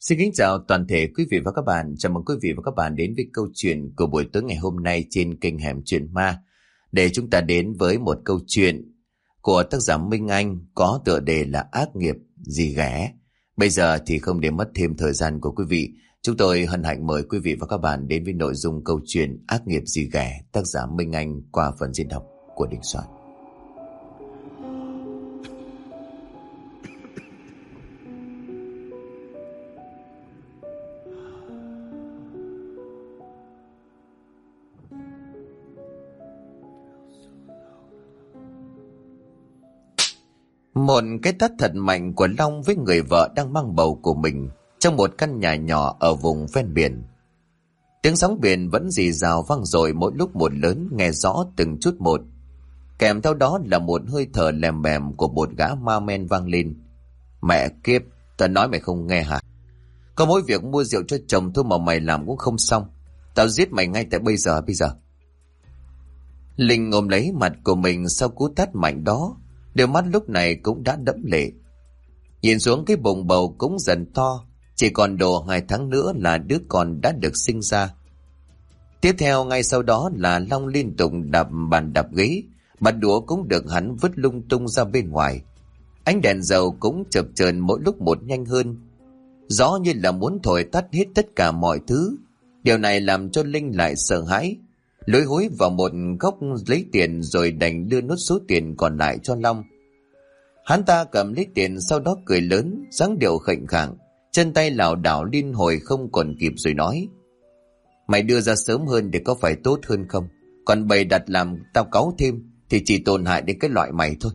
Xin kính chào toàn thể quý vị và các bạn. Chào mừng quý vị và các bạn đến với câu chuyện của buổi tối ngày hôm nay trên kênh Hẻm Chuyện Ma. Để chúng ta đến với một câu chuyện của tác giả Minh Anh có tựa đề là Ác nghiệp gì ghẻ. Bây giờ thì không để mất thêm thời gian của quý vị, chúng tôi hân hạnh mời quý vị và các bạn đến với nội dung câu chuyện Ác nghiệp gì ghẻ, tác giả Minh Anh qua phần diễn đọc của Đình Soạn. Một cái tát thật mạnh của Long với người vợ đang mang bầu của mình trong một căn nhà nhỏ ở vùng ven biển. Tiếng sóng biển vẫn rì rào vang dội mỗi lúc một lớn, nghe rõ từng chút một. Kèm theo đó là một hơi thở lèm bèm của một gã ma men vang lên. Mẹ kiếp, tao nói mày không nghe hả? Có mỗi việc mua rượu cho chồng thôi mà mày làm cũng không xong. Tao giết mày ngay tại bây giờ. Linh ôm lấy mặt của mình sau cú tát mạnh đó. Đôi mắt lúc này cũng đã đẫm lệ. Nhìn xuống cái bụng bầu cũng dần to, chỉ còn độ 2 tháng nữa là đứa con đã được sinh ra. Tiếp theo ngay sau đó là Long liên tục đạp bàn đạp ghế, bát đũa cũng được hắn vứt lung tung ra bên ngoài. Ánh đèn dầu cũng chập chờn mỗi lúc một nhanh hơn. Gió như là muốn thổi tắt hết tất cả mọi thứ. Điều này làm cho Linh lại sợ hãi, lối hối vào một góc lấy tiền rồi đành đưa nốt số tiền còn lại cho Long. Hắn ta cầm lấy tiền, sau đó cười lớn, dáng điệu khệnh khạng, chân tay lảo đảo liên hồi không còn kịp rồi nói: Mày đưa ra sớm hơn thì có phải tốt hơn không? Còn bày đặt làm tao cáu thêm thì chỉ tổn hại đến cái loại mày thôi.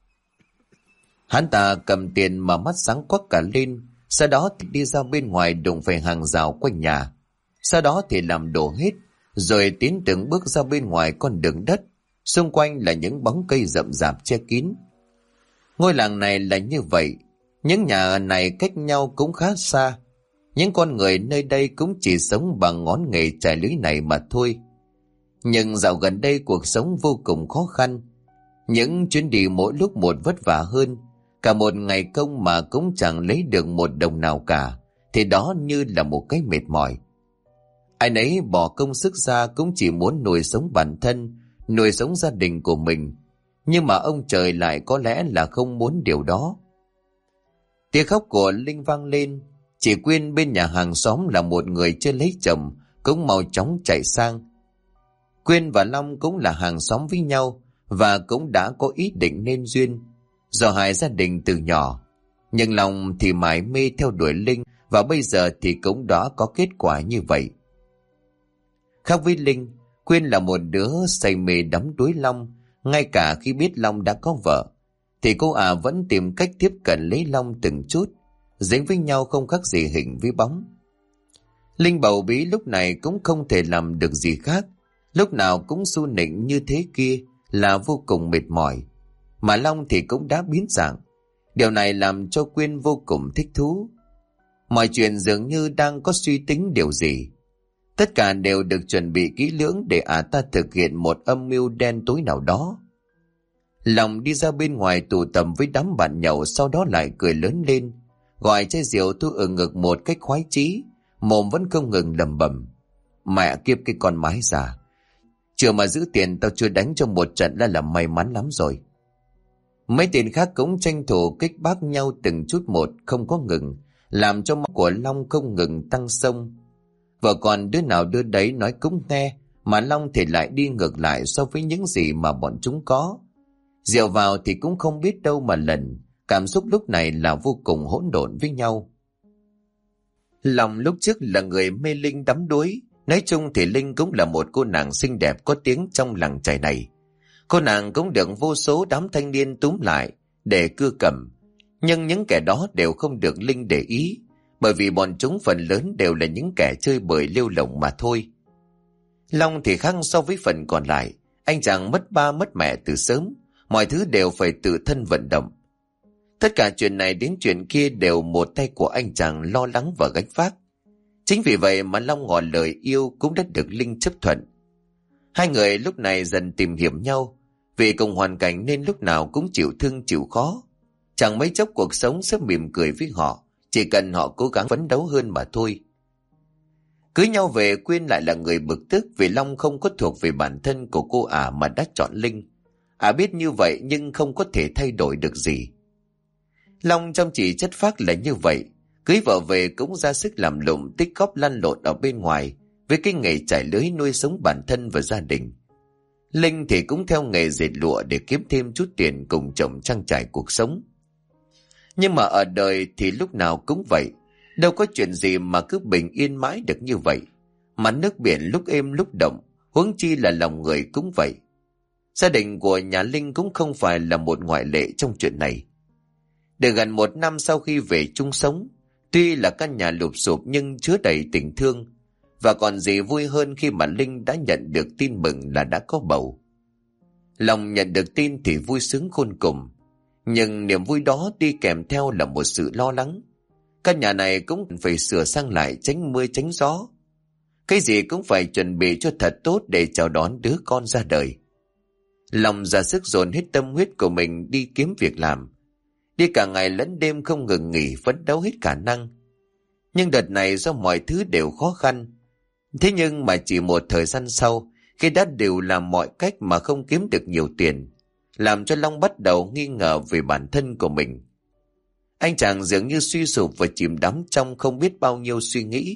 Hắn ta cầm tiền mà mắt sáng quắc cả lên, sau đó thì đi ra bên ngoài đụng phải hàng rào quanh nhà. Sau đó thì làm đổ hết, rồi tiến từng bước ra bên ngoài con đường đất. Xung quanh là những bóng cây rậm rạp che kín. Ngôi làng này là như vậy, những nhà này cách nhau cũng khá xa. Những con người nơi đây cũng chỉ sống bằng ngón nghề chài lưới này mà thôi. Nhưng dạo gần đây cuộc sống vô cùng khó khăn. Những chuyến đi mỗi lúc một vất vả hơn. Cả một ngày công mà cũng chẳng lấy được một đồng nào cả, thì đó như là một cái mệt mỏi. Ai nấy bỏ công sức ra cũng chỉ muốn nuôi sống bản thân, nuôi sống gia đình của mình. Nhưng mà ông trời lại có lẽ là không muốn điều đó. Tiếng khóc của Linh vang lên. Chị Quyên bên nhà hàng xóm là một người chưa lấy chồng, cũng mau chóng chạy sang. Quyên và Long cũng là hàng xóm với nhau và cũng đã có ý định nên duyên do hai gia đình từ nhỏ. Nhưng Long thì mải mê theo đuổi Linh, và bây giờ thì cũng đã có kết quả như vậy. Khác với Linh, Quyên là một đứa say mê đắm đuối Long. Ngay cả khi biết Long đã có vợ thì cô vẫn tìm cách tiếp cận lấy Long từng chút, dính với nhau không khác gì hình với bóng. Linh bầu bí lúc này cũng không thể làm được gì khác, lúc nào cũng su nịnh như thế kia là vô cùng mệt mỏi. Mà Long thì cũng đã biến dạng. Điều này làm cho Quyên vô cùng thích thú. Mọi chuyện dường như đang có suy tính điều gì. Tất cả đều được chuẩn bị kỹ lưỡng để ta thực hiện một âm mưu đen tối nào đó. Long đi ra bên ngoài tụ tập với đám bạn nhậu, sau đó lại cười lớn lên, gọi chai rượu thu ở ngực một cách khoái chí, mồm vẫn không ngừng lẩm bẩm: Mẹ kiếp cái con mái già, chưa mà giữ tiền tao chưa đánh cho một trận đã là may mắn lắm rồi. Mấy tên khác cũng tranh thủ kích bác nhau từng chút một, không có ngừng, làm cho máu của Long không ngừng tăng sông. Vợ còn đứa nào đứa đấy nói cũng nghe, mà Long thì lại đi ngược lại so với những gì mà bọn chúng có. Rượu vào thì cũng không biết đâu mà lần, cảm xúc lúc này là vô cùng hỗn độn với nhau. Long lúc trước là người mê Linh đắm đuối. Nói chung thì Linh cũng là một cô nàng xinh đẹp có tiếng trong làng chài này. Cô nàng cũng được vô số đám thanh niên túm lại để cưa cầm. Nhưng những kẻ đó đều không được Linh để ý, bởi vì bọn chúng phần lớn đều là những kẻ chơi bời lêu lổng mà thôi. Long thì khác so với phần còn lại. Anh chàng mất ba mất mẹ từ sớm, mọi thứ đều phải tự thân vận động. Tất cả chuyện này đến chuyện kia đều một tay của anh chàng lo lắng và gánh vác. Chính vì vậy mà Long ngỏ lời yêu cũng đã được Linh chấp thuận. Hai người lúc này dần tìm hiểu nhau, vì cùng hoàn cảnh nên lúc nào cũng chịu thương chịu khó. Chẳng mấy chốc cuộc sống sẽ mỉm cười với họ, chỉ cần họ cố gắng phấn đấu hơn mà thôi. Cưới nhau về Quyên lại là người bực tức vì Long không có thuộc về bản thân của cô mà đã chọn Linh. Biết như vậy nhưng không có thể thay đổi được gì. Long chăm chỉ chất phác là như vậy, cưới vợ về cũng ra sức làm lụng tích góp lăn lộn ở bên ngoài với cái nghề trải lưới nuôi sống bản thân và gia đình. Linh thì cũng theo nghề dệt lụa để kiếm thêm chút tiền cùng chồng trang trải cuộc sống. Nhưng mà ở đời thì lúc nào cũng vậy, đâu có chuyện gì mà cứ bình yên mãi được như vậy. Mà nước biển lúc êm lúc động, huống chi là lòng người cũng vậy. Gia đình của nhà Linh cũng không phải là một ngoại lệ trong chuyện này. Được gần 1 năm sau khi về chung sống, tuy là căn nhà lụp xụp nhưng chứa đầy tình thương. Và còn gì vui hơn khi mà Linh đã nhận được tin mừng là đã có bầu. Lòng nhận được tin thì vui sướng khôn cùng. Nhưng niềm vui đó đi kèm theo là một sự lo lắng. Căn nhà này cũng phải sửa sang lại tránh mưa tránh gió. Cái gì cũng phải chuẩn bị cho thật tốt để chào đón đứa con ra đời. Lòng ra sức dồn hết tâm huyết của mình đi kiếm việc làm. Đi cả ngày lẫn đêm không ngừng nghỉ phấn đấu hết khả năng. Nhưng đợt này do mọi thứ đều khó khăn. Thế nhưng mà chỉ một thời gian sau, khi đã đều làm mọi cách mà không kiếm được nhiều tiền, làm cho Long bắt đầu nghi ngờ về bản thân của mình. Anh chàng dường như suy sụp và chìm đắm trong không biết bao nhiêu suy nghĩ.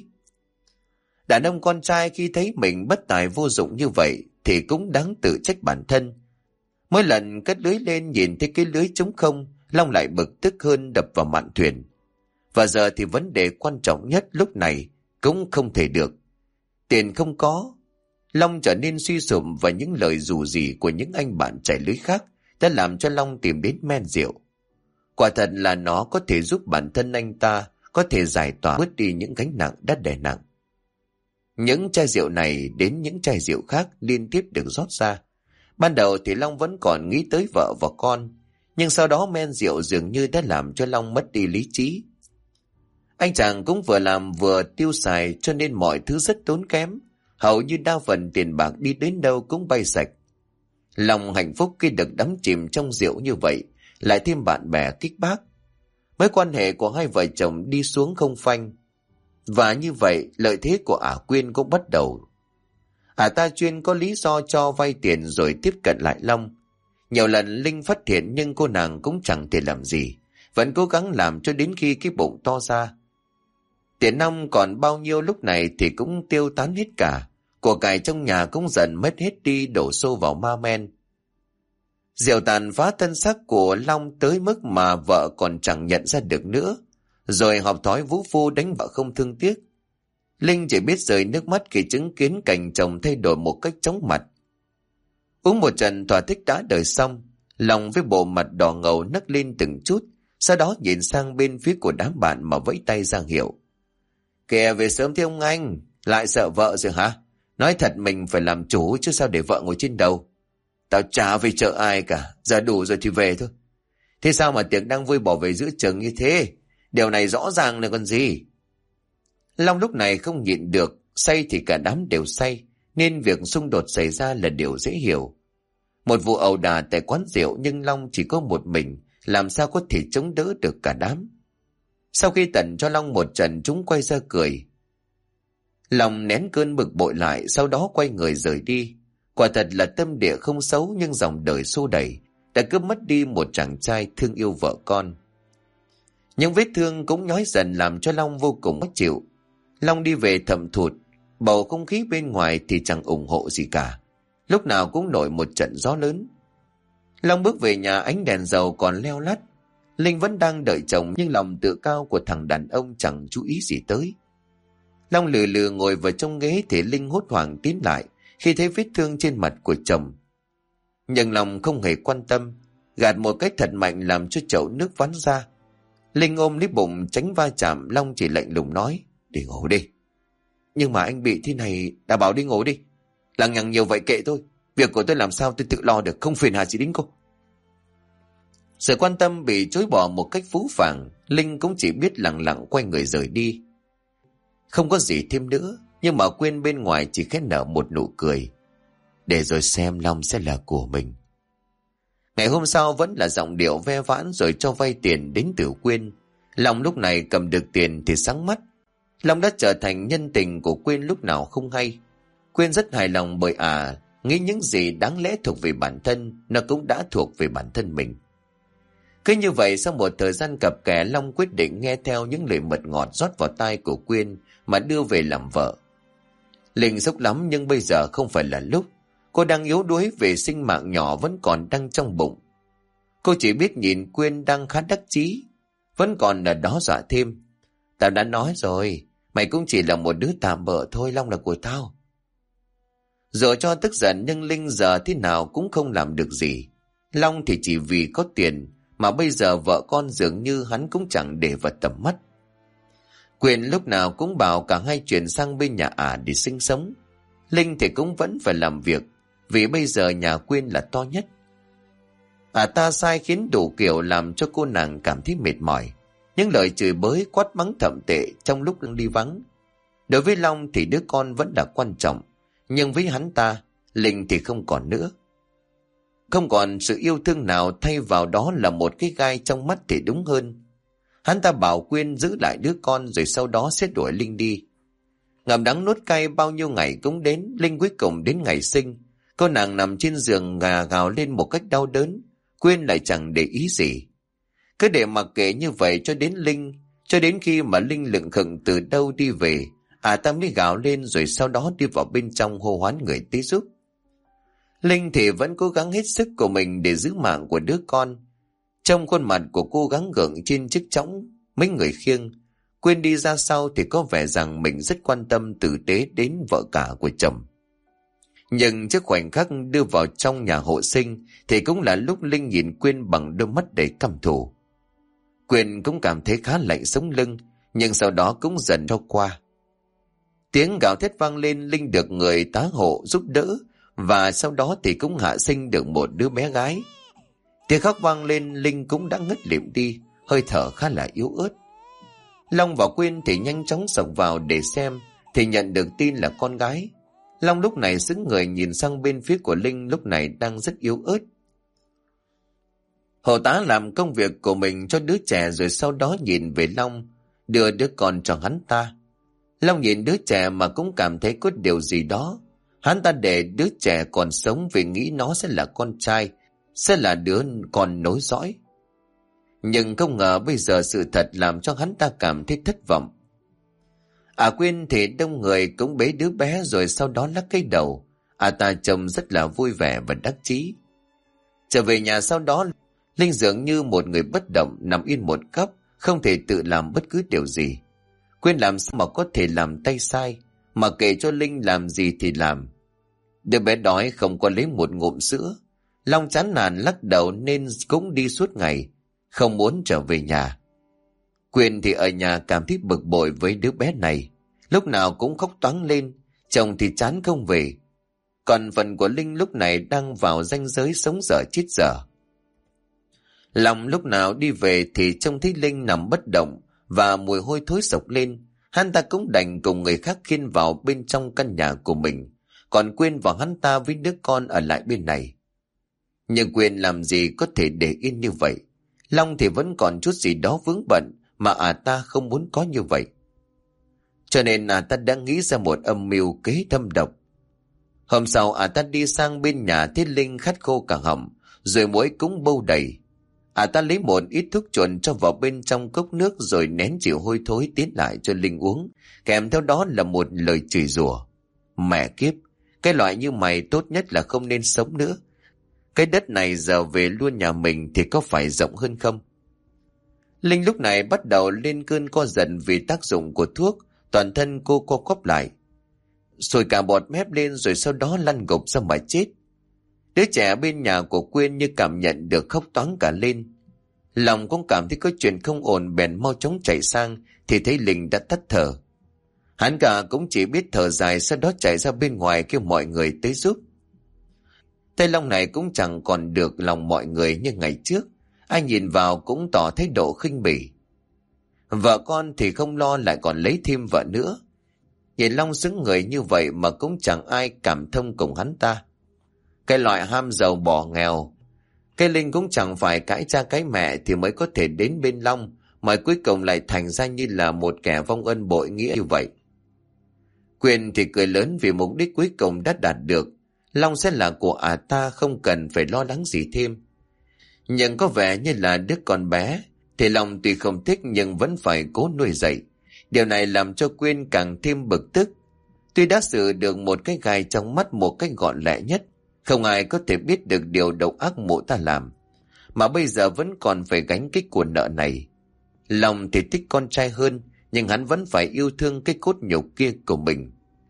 Đàn ông con trai khi thấy mình bất tài vô dụng như vậy thì cũng đáng tự trách bản thân. Mỗi lần cất lưới lên nhìn thấy cái lưới trống không, Long lại bực tức hơn đập vào mạn thuyền. Và giờ thì vấn đề quan trọng nhất lúc này cũng không thể được. Tiền không có. Long trở nên suy sụp và những lời rủ rỉ của những anh bạn chạy lưới khác đã làm cho Long tìm đến men rượu. Quả thật là nó có thể giúp bản thân anh ta có thể giải tỏa bớt đi những gánh nặng đã đè nặng. Những chai rượu này đến những chai rượu khác liên tiếp được rót ra. Ban đầu thì Long vẫn còn nghĩ tới vợ và con, nhưng sau đó men rượu dường như đã làm cho Long mất đi lý trí. Anh chàng cũng vừa làm vừa tiêu xài cho nên mọi thứ rất tốn kém, hầu như đa phần tiền bạc đi đến đâu cũng bay sạch. Long hạnh phúc khi được đắm chìm trong rượu như vậy, lại thêm bạn bè kích bác. Mối quan hệ của hai vợ chồng đi xuống không phanh. Và như vậy lợi thế của Quyên cũng bắt đầu. Ta chuyên có lý do cho vay tiền rồi tiếp cận lại Long. Nhiều lần Linh phát hiện nhưng cô nàng cũng chẳng thể làm gì, vẫn cố gắng làm cho đến khi cái bụng to ra. Tiền nong còn bao nhiêu lúc này thì cũng tiêu tán hết cả. Của cải trong nhà cũng dần mất hết đi, đổ xô vào ma men. Rượu tàn phá thân xác của Long tới mức mà vợ còn chẳng nhận ra được nữa. Rồi học thói vũ phu đánh vợ không thương tiếc. Linh chỉ biết rơi nước mắt khi chứng kiến cảnh chồng thay đổi một cách chóng mặt. Uống một trận thỏa thích đã đời xong, Long với bộ mặt đỏ ngầu nấc lên từng chút, sau đó nhìn sang bên phía của đám bạn mà vẫy tay ra hiệu. Kìa về sớm thế ông anh, lại sợ vợ rồi hả? Nói thật mình phải làm chủ chứ sao để vợ ngồi trên đầu. Tao chả về chợ ai cả, giờ đủ rồi thì về thôi. Thế sao mà tiệc đang vui bỏ về giữa chừng như thế? Điều này rõ ràng là còn gì? Long lúc này không nhịn được, say thì cả đám đều say, nên việc xung đột xảy ra là điều dễ hiểu. Một vụ ẩu đả tại quán rượu nhưng Long chỉ có một mình, làm sao có thể chống đỡ được cả đám. Sau khi tận cho Long một trận chúng quay ra cười. Long nén cơn bực bội lại, sau đó quay người rời đi. Quả thật là tâm địa không xấu nhưng dòng đời xô đẩy đã cướp mất đi một chàng trai thương yêu vợ con. Những vết thương cũng nhói dần làm cho Long vô cùng khó chịu. Long đi về thầm thụt, bầu không khí bên ngoài thì chẳng ủng hộ gì cả. Lúc nào cũng nổi một trận gió lớn. Long bước về nhà, ánh đèn dầu còn leo lắt. Linh vẫn đang đợi chồng nhưng lòng tự cao của thằng đàn ông chẳng chú ý gì tới. Long lừ lừ ngồi vào trong ghế thì Linh hốt hoảng tiến lại khi thấy vết thương trên mặt của chồng. Nhưng Long không hề quan tâm, gạt một cách thật mạnh làm cho chậu nước vắn ra. Linh ôm lấy bụng tránh va chạm, Long chỉ lạnh lùng nói, đi ngủ đi. Nhưng mà anh bị thế này, đã bảo đi ngủ đi. Lằng nhằng nhiều vậy kệ tôi, việc của tôi làm sao tôi tự lo được, không phiền hà gì đến cô. Sự quan tâm bị chối bỏ một cách phũ phàng, Linh cũng chỉ biết lặng lặng quay người rời đi. Không có gì thêm nữa, nhưng mà Quyên bên ngoài chỉ khẽ nở một nụ cười. Để rồi xem Long sẽ là của mình. Ngày hôm sau vẫn là giọng điệu ve vãn rồi cho vay tiền đến từ Quyên. Long lúc này cầm được tiền thì sáng mắt. Long đã trở thành nhân tình của Quyên lúc nào không hay. Quyên rất hài lòng bởi nghĩ những gì đáng lẽ thuộc về bản thân, nó cũng đã thuộc về bản thân mình. Cứ như vậy, sau một thời gian cặp kè, Long quyết định nghe theo những lời mật ngọt rót vào tai của Quyên mà đưa về làm vợ. Linh sốc lắm nhưng bây giờ không phải là lúc. Cô đang yếu đuối về sinh mạng nhỏ vẫn còn đang trong bụng. Cô chỉ biết nhìn Quyên đang khá đắc chí, vẫn còn ở đó dọa thêm. Tao đã nói rồi, mày cũng chỉ là một đứa tạm bợ thôi, Long là của tao. Rồi cho tức giận nhưng Linh giờ thế nào cũng không làm được gì. Long thì chỉ vì có tiền mà bây giờ vợ con dường như hắn cũng chẳng để vào tầm mắt. Quyên lúc nào cũng bảo cả hai chuyển sang bên nhà để sinh sống. Linh thì cũng vẫn phải làm việc, vì bây giờ nhà Quyên là to nhất. Ta sai khiến đủ kiểu làm cho cô nàng cảm thấy mệt mỏi. Những lời chửi bới quát mắng thậm tệ trong lúc đi vắng. Đối với Long thì đứa con vẫn là quan trọng, nhưng với hắn ta, Linh thì không còn nữa. Không còn sự yêu thương nào, thay vào đó là một cái gai trong mắt thì đúng hơn. Hắn ta bảo Quyên giữ lại đứa con rồi sau đó sẽ đuổi Linh đi. Ngậm đắng nuốt cay bao nhiêu ngày cũng đến. Linh cuối cùng đến ngày sinh, cô nàng nằm trên giường gào lên một cách đau đớn. Quyên lại chẳng để ý gì, cứ để mặc kệ như vậy cho đến khi mà Linh lững khựng từ đâu đi về. Ta mới gào lên rồi sau đó đi vào bên trong hô hoán người tới giúp. Linh thì vẫn cố gắng hết sức của mình để giữ mạng của đứa con. Trong khuôn mặt của cô gắng gượng trên chiếc chõng mấy người khiêng, Quyên đi ra sau thì có vẻ rằng mình rất quan tâm tử tế đến vợ cả của chồng. Nhưng trước khoảnh khắc đưa vào trong nhà hộ sinh thì cũng là lúc Linh nhìn Quyên bằng đôi mắt đầy căm thù. Quyên cũng cảm thấy khá lạnh sống lưng, nhưng sau đó cũng dần cho qua. Tiếng gào thét vang lên, Linh được người tá hộ giúp đỡ và sau đó thì cũng hạ sinh được một đứa bé gái. Tiếng khóc vang lên, Linh cũng đã ngất lịm đi, hơi thở khá là yếu ớt. Long và Quyên thì nhanh chóng xộc vào để xem thì nhận được tin là con gái. Long lúc này sững người nhìn sang bên phía của Linh lúc này đang rất yếu ớt. Hộ tá làm công việc của mình cho đứa trẻ rồi sau đó nhìn về Long, đưa đứa con cho hắn ta. Long nhìn đứa trẻ mà cũng cảm thấy có điều gì đó. Hắn ta để đứa trẻ còn sống vì nghĩ nó sẽ là con trai, sẽ là đứa con nối dõi. Nhưng không ngờ bây giờ sự thật làm cho hắn ta cảm thấy thất vọng. Quyên thì đông người cũng bế đứa bé rồi sau đó lắc cái đầu. Ta trông rất là vui vẻ và đắc chí. Trở về nhà sau đó, Linh dường như một người bất động nằm yên một góc, không thể tự làm bất cứ điều gì. Quyên làm sao mà có thể làm tay sai, mà kệ cho Linh làm gì thì làm. Đứa bé đói không có lấy một ngụm sữa. Long chán nản lắc đầu nên cũng đi suốt ngày, không muốn trở về nhà. Quyên thì ở nhà cảm thấy bực bội với đứa bé này, lúc nào cũng khóc toáng lên, chồng thì chán không về. Còn phần của Linh lúc này đang vào ranh giới sống dở chết dở. Long lúc nào đi về thì trông thấy Linh nằm bất động và mùi hôi thối sộc lên. Hắn ta cũng đành cùng người khác khiêng vào bên trong căn nhà của mình, còn Quyên và hắn ta với đứa con ở lại bên này. Nhưng Quyên làm gì có thể để yên như vậy. Long thì vẫn còn chút gì đó vướng bận mà ta không muốn có như vậy. Cho nên ta đã nghĩ ra một âm mưu kế thâm độc. Hôm sau ta đi sang bên nhà Thiết Linh khát khô cả họng, rồi muỗi cũng bâu đầy. Ta lấy một ít thuốc chuồn cho vào bên trong cốc nước rồi nén chịu hôi thối tiến lại cho Linh uống, kèm theo đó là một lời chửi rủa. Mẹ kiếp, cái loại như mày tốt nhất là không nên sống nữa. Cái đất này giờ về luôn nhà mình thì có phải rộng hơn không? Linh lúc này bắt đầu lên cơn co giật vì tác dụng của thuốc, toàn thân cô co quắp lại, sôi cả bọt mép lên rồi sau đó lăn gục ra mà chết. Đứa trẻ bên nhà của Quyên như cảm nhận được khóc toáng cả lên. Lòng cũng cảm thấy có chuyện không ổn bèn mau chóng chạy sang thì thấy Linh đã tắt thở. Hắn cả cũng chỉ biết thở dài, sau đó chạy ra bên ngoài kêu mọi người tới giúp. Tay Long này cũng chẳng còn được lòng mọi người như ngày trước. Ai nhìn vào cũng tỏ thái độ khinh bỉ. Vợ con thì không lo lại còn lấy thêm vợ nữa. Nhìn Long xứng người như vậy mà cũng chẳng ai cảm thông cùng hắn ta. Cái loại ham giàu bỏ nghèo. Cái Linh cũng chẳng phải cãi cha cãi mẹ thì mới có thể đến bên Long mà cuối cùng lại thành ra như là một kẻ vong ân bội nghĩa như vậy. Quyên thì cười lớn vì mục đích cuối cùng đã đạt được. Long sẽ là của ta, không cần phải lo lắng gì thêm. Nhưng có vẻ như là đứa con bé thì Long tuy không thích nhưng vẫn phải cố nuôi dạy. Điều này làm cho Quyên càng thêm bực tức. Tuy đã xử được một cái gai trong mắt một cách gọn lẹ nhất, không ai có thể biết được điều độc ác mụ ta làm, mà bây giờ vẫn còn phải gánh cái của nợ này. Long thì thích con trai hơn, nhưng hắn vẫn phải yêu thương cái cốt nhục kia của mình.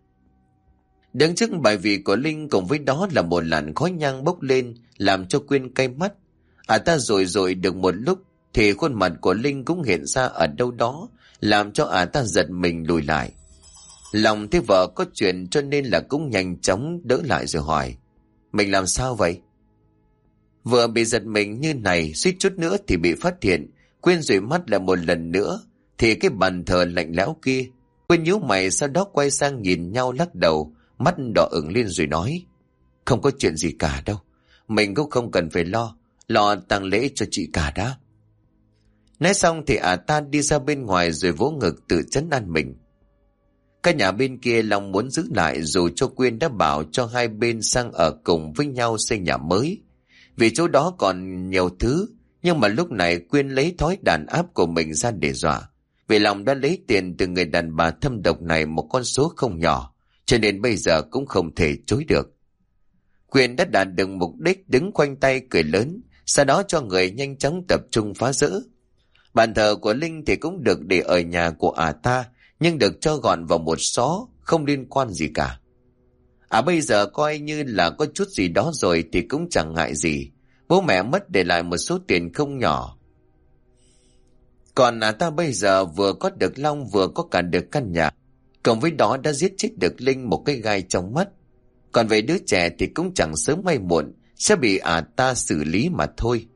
Đứng trước bài vị của Linh cùng với đó là một làn khói nhang bốc lên làm cho Quyên cay mắt. Ta rồi được một lúc thì khuôn mặt của Linh cũng hiện ra ở đâu đó, làm cho ta giật mình lùi lại. Lòng thấy vợ có chuyện cho nên là cũng nhanh chóng đỡ lại rồi hỏi: mình làm sao vậy? Vừa bị giật mình như này, suýt chút nữa thì bị phát hiện. Quyên dụi mắt lại một lần nữa thì cái bàn thờ lạnh lẽo kia. Quyên nhíu mày, sau đó quay sang nhìn nhau lắc đầu, mắt đỏ ửng lên rồi nói: không có chuyện gì cả đâu, mình cũng không cần phải lo tang lễ cho chị cả đã. Nói xong thì ta đi ra bên ngoài rồi vỗ ngực tự trấn an mình. Cái nhà bên kia Long muốn giữ lại, dù cho Quyên đã bảo cho hai bên sang ở cùng với nhau xây nhà mới, vì chỗ đó còn nhiều thứ. Nhưng mà lúc này Quyên lấy thói đàn áp của mình ra để dọa, vì Long đã lấy tiền từ người đàn bà thâm độc này một con số không nhỏ, cho nên bây giờ cũng không thể chối được. Quyên đã đạt được mục đích, đứng khoanh tay cười lớn, sau đó cho người nhanh chóng tập trung phá rỡ. Bàn thờ của Linh thì cũng được để ở nhà của ta, nhưng được cho gọn vào một xó, không liên quan gì cả. Bây giờ coi như là có chút gì đó rồi thì cũng chẳng ngại gì. Bố mẹ mất để lại một số tiền không nhỏ. Còn ta bây giờ vừa có được Long, vừa có cả được căn nhà, cộng với đó đã giết chết được Linh một cái gai trong mắt. Còn về đứa trẻ thì cũng chẳng sớm hay muộn sẽ bị ta xử lý mà thôi.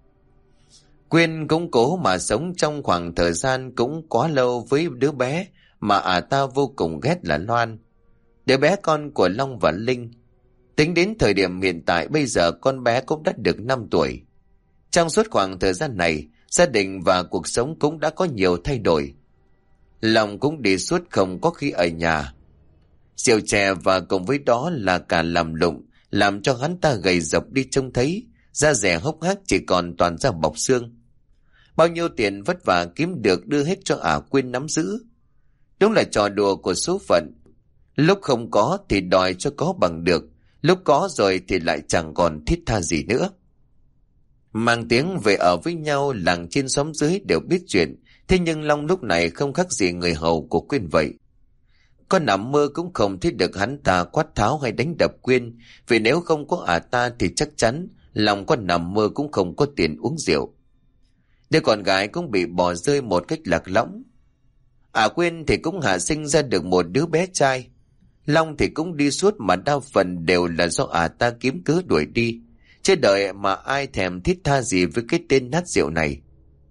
Quyên cũng cố mà sống trong khoảng thời gian cũng quá lâu với đứa bé mà ta vô cùng ghét là Loan, đứa bé con của Long và Linh. Tính đến thời điểm hiện tại bây giờ con bé cũng đã được 5 tuổi. Trong suốt khoảng thời gian này, gia đình và cuộc sống cũng đã có nhiều thay đổi. Long cũng đi suốt, không có khi ở nhà. Rượu chè và cùng với đó là cả làm lụng, làm cho hắn ta gầy dọc đi trông thấy, da dẻ hốc hác chỉ còn toàn da bọc xương. Bao nhiêu tiền vất vả kiếm được đưa hết cho Quyên nắm giữ. Đúng là trò đùa của số phận. Lúc không có thì đòi cho có bằng được, lúc có rồi thì lại chẳng còn thiết tha gì nữa. Mang tiếng về ở với nhau, làng trên xóm dưới đều biết chuyện. Thế nhưng Long lúc này không khác gì người hầu của Quyên vậy. Có nằm mơ cũng không thấy được hắn ta quát tháo hay đánh đập Quyên, vì nếu không có ta thì chắc chắn Long có nằm mơ cũng không có tiền uống rượu. Đứa con gái cũng bị bỏ rơi một cách lạc lõng. Quyên thì cũng hạ sinh ra được một đứa bé trai. Long thì cũng đi suốt mà đa phần đều là do ta kiếm cớ đuổi đi, chứ đợi mà ai thèm thiết tha gì với cái tên nát rượu này.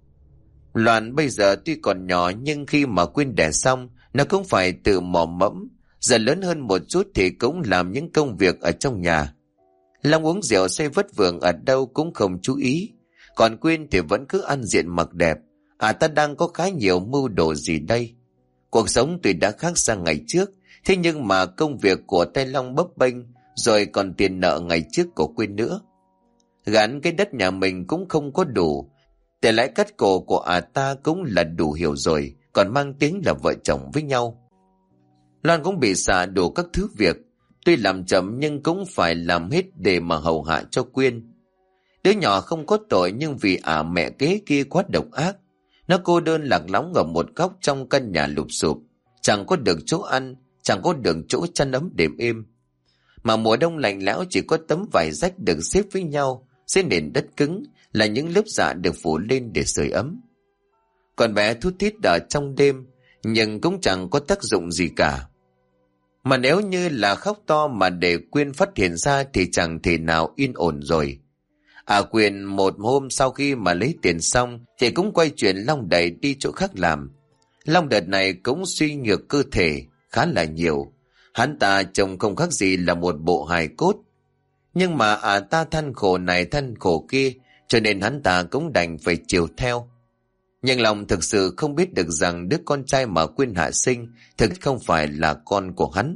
Loan bây giờ tuy còn nhỏ nhưng khi mà Quyên đẻ xong, nó cũng phải tự mò mẫm. Giờ lớn hơn một chút thì cũng làm những công việc ở trong nhà. Long uống rượu say vất vưởng ở đâu cũng không chú ý. Còn Quyên thì vẫn cứ ăn diện mặc đẹp. Ta đang có khá nhiều mưu đồ gì đây. Cuộc sống tuy đã khác sang ngày trước, thế nhưng mà công việc của tay Long bấp bênh, rồi còn tiền nợ ngày trước của Quyên nữa. Gắn cái đất nhà mình cũng không có đủ, để lãi cắt cổ của ta cũng là đủ hiểu rồi, còn mang tiếng là vợ chồng với nhau. Loan cũng bị xả đủ các thứ việc, tuy làm chậm nhưng cũng phải làm hết để mà hầu hạ cho Quyên. Đứa nhỏ không có tội nhưng vì mẹ kế kia quá độc ác, nó cô đơn lạc lõng ở một góc trong căn nhà lụp xụp, chẳng có được chỗ ăn, chẳng có được chỗ chăn ấm đệm êm. Mà mùa đông lạnh lẽo chỉ có tấm vải rách được xếp với nhau trên nền đất cứng, là những lớp dạ được phủ lên để sưởi ấm. Con bé thút thít ở trong đêm, nhưng cũng chẳng có tác dụng gì cả. Mà nếu như là khóc to mà để Quyên phát hiện ra thì chẳng thể nào yên ổn rồi. Quyên một hôm sau khi mà lấy tiền xong thì cũng quay chuyện Long đẩy đi chỗ khác làm. Long đợt này cũng suy nhược cơ thể khá là nhiều. Hắn ta trông không khác gì là một bộ hài cốt. Nhưng mà ta than khổ này than khổ kia, cho nên hắn ta cũng đành phải chiều theo. Nhưng lòng thực sự không biết được rằng đứa con trai mà Quyên hạ sinh thực không phải là con của hắn.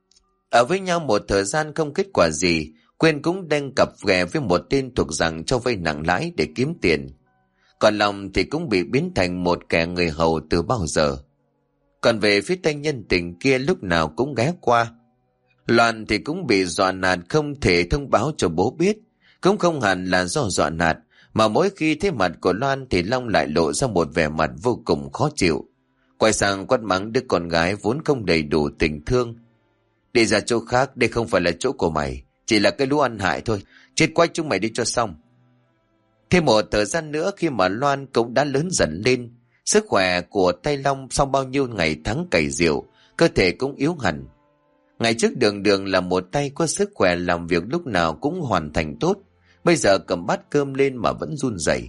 Ở với nhau một thời gian không kết quả gì, Quyên cũng đang cặp ghè với một tên thuộc rằng cho vay nặng lãi để kiếm tiền. Còn lòng thì cũng bị biến thành một kẻ người hầu từ bao giờ. Còn về phía tay nhân tình kia lúc nào cũng ghé qua. Loan thì cũng bị dọa nạt không thể thông báo cho bố biết. Cũng không hẳn là do dọa nạt, mà mỗi khi thấy mặt của Loan thì Long lại lộ ra một vẻ mặt vô cùng khó chịu. Quay sang quát mắng đứa con gái vốn không đầy đủ tình thương. Đi ra chỗ khác, đây không phải là chỗ của mày, chỉ là cái lũ ăn hại thôi, chết quách chúng mày đi cho xong. Thêm một thời gian nữa khi mà Loan cũng đã lớn dần lên, sức khỏe của tay Long sau bao nhiêu ngày tháng cày rượu, cơ thể cũng yếu hẳn. Ngày trước đường đường là một tay có sức khỏe làm việc lúc nào cũng hoàn thành tốt, bây giờ cầm bát cơm lên mà vẫn run rẩy.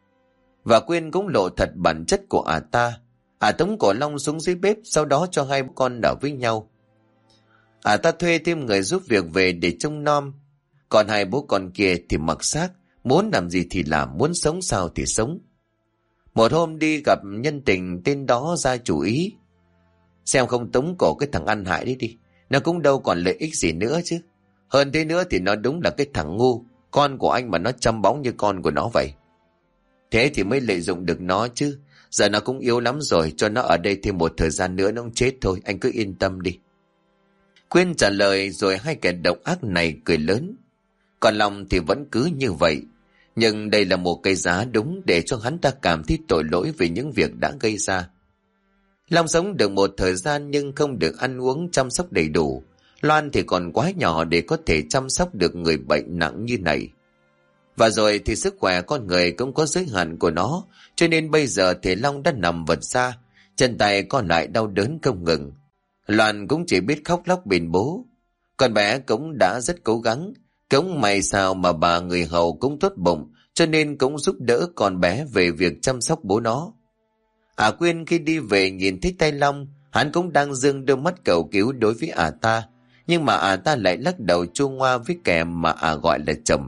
Và Quyên cũng lộ thật bản chất của ta. Tống cổ Long xuống dưới bếp, sau đó cho hai bố con ở với nhau. Ta thuê thêm người giúp việc về để trông nom. Còn hai bố con kia thì mặc xác, muốn làm gì thì làm, muốn sống sao thì sống. Một hôm đi gặp nhân tình, tên đó ra chủ ý. Xem không tống cổ cái thằng ăn hại đấy đi, nó cũng đâu còn lợi ích gì nữa chứ. Hơn thế nữa thì nó đúng là cái thằng ngu, con của anh mà nó chăm bóng như con của nó vậy. Thế thì mới lợi dụng được nó chứ. Giờ nó cũng yếu lắm rồi, cho nó ở đây thêm một thời gian nữa nó cũng chết thôi, anh cứ yên tâm đi. Quyên trả lời rồi hai kẻ độc ác này cười lớn. Còn Long thì vẫn cứ như vậy. Nhưng đây là một cái giá đúng để cho hắn ta cảm thấy tội lỗi vì những việc đã gây ra. Long sống được một thời gian nhưng không được ăn uống chăm sóc đầy đủ. Loan thì còn quá nhỏ để có thể chăm sóc được người bệnh nặng như này. Và rồi thì sức khỏe con người cũng có giới hạn của nó, cho nên bây giờ thì Long đã nằm vật ra, chân tay còn lại đau đớn không ngừng. Loan cũng chỉ biết khóc lóc bên bố. Con bé cũng đã rất cố gắng, cũng may sao mà bà người hầu cũng tốt bụng, cho nên cũng giúp đỡ con bé về việc chăm sóc bố nó. Quyên khi đi về nhìn thấy tay Long, hắn cũng đang dương đôi mắt cầu cứu đối với ta, nhưng mà ta lại lắc đầu chua ngoa với kẻ mà gọi là chồng.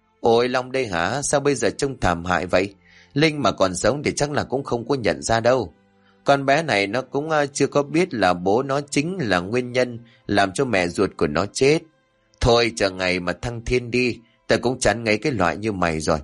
Ôi Long đây hả, sao bây giờ trông thảm hại vậy? Linh mà còn sống thì chắc là cũng không có nhận ra đâu. Con bé này nó cũng chưa có biết là bố nó chính là nguyên nhân làm cho mẹ ruột của nó chết. Thôi chờ ngày mà thăng thiên đi, ta cũng chán ngấy cái loại như mày rồi.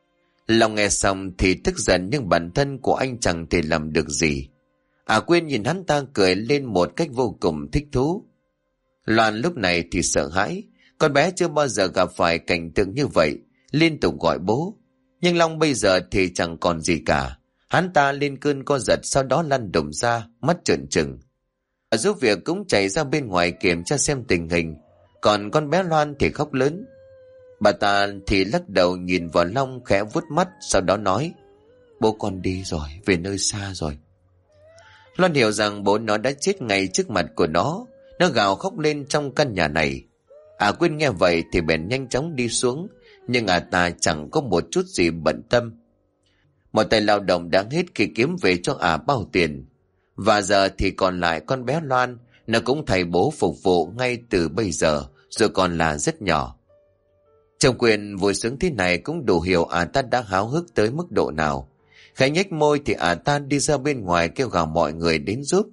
Long nghe xong thì tức giận, nhưng bản thân của anh chẳng thể làm được gì. Quyên nhìn hắn ta cười lên một cách vô cùng thích thú. Loan lúc này thì sợ hãi, con bé chưa bao giờ gặp phải cảnh tượng như vậy, liên tục gọi bố. Nhưng Long bây giờ thì chẳng còn gì cả. Hắn ta lên cơn co giật, sau đó lăn đùng ra, mắt trợn trừng. Giúp việc cũng chạy ra bên ngoài kiểm tra xem tình hình, còn con bé Loan thì khóc lớn. Bà ta thì lắc đầu nhìn vào Long khẽ vuốt mắt, sau đó nói: Bố con đi rồi, về nơi xa rồi. Loan hiểu rằng bố nó đã chết ngay trước mặt của nó gào khóc lên trong căn nhà này. Quyên nghe vậy thì bèn nhanh chóng đi xuống, nhưng ta chẳng có một chút gì bận tâm. Một tay lao động đã hết khi kiếm về cho bao tiền, và giờ thì còn lại con bé Loan, nó cũng thầy bố phục vụ ngay từ bây giờ, rồi còn là rất nhỏ. Chồng Quyên vui sướng thế này cũng đủ hiểu ta đã háo hức tới mức độ nào. Khẽ nhếch môi thì ta đi ra bên ngoài kêu gào mọi người đến giúp.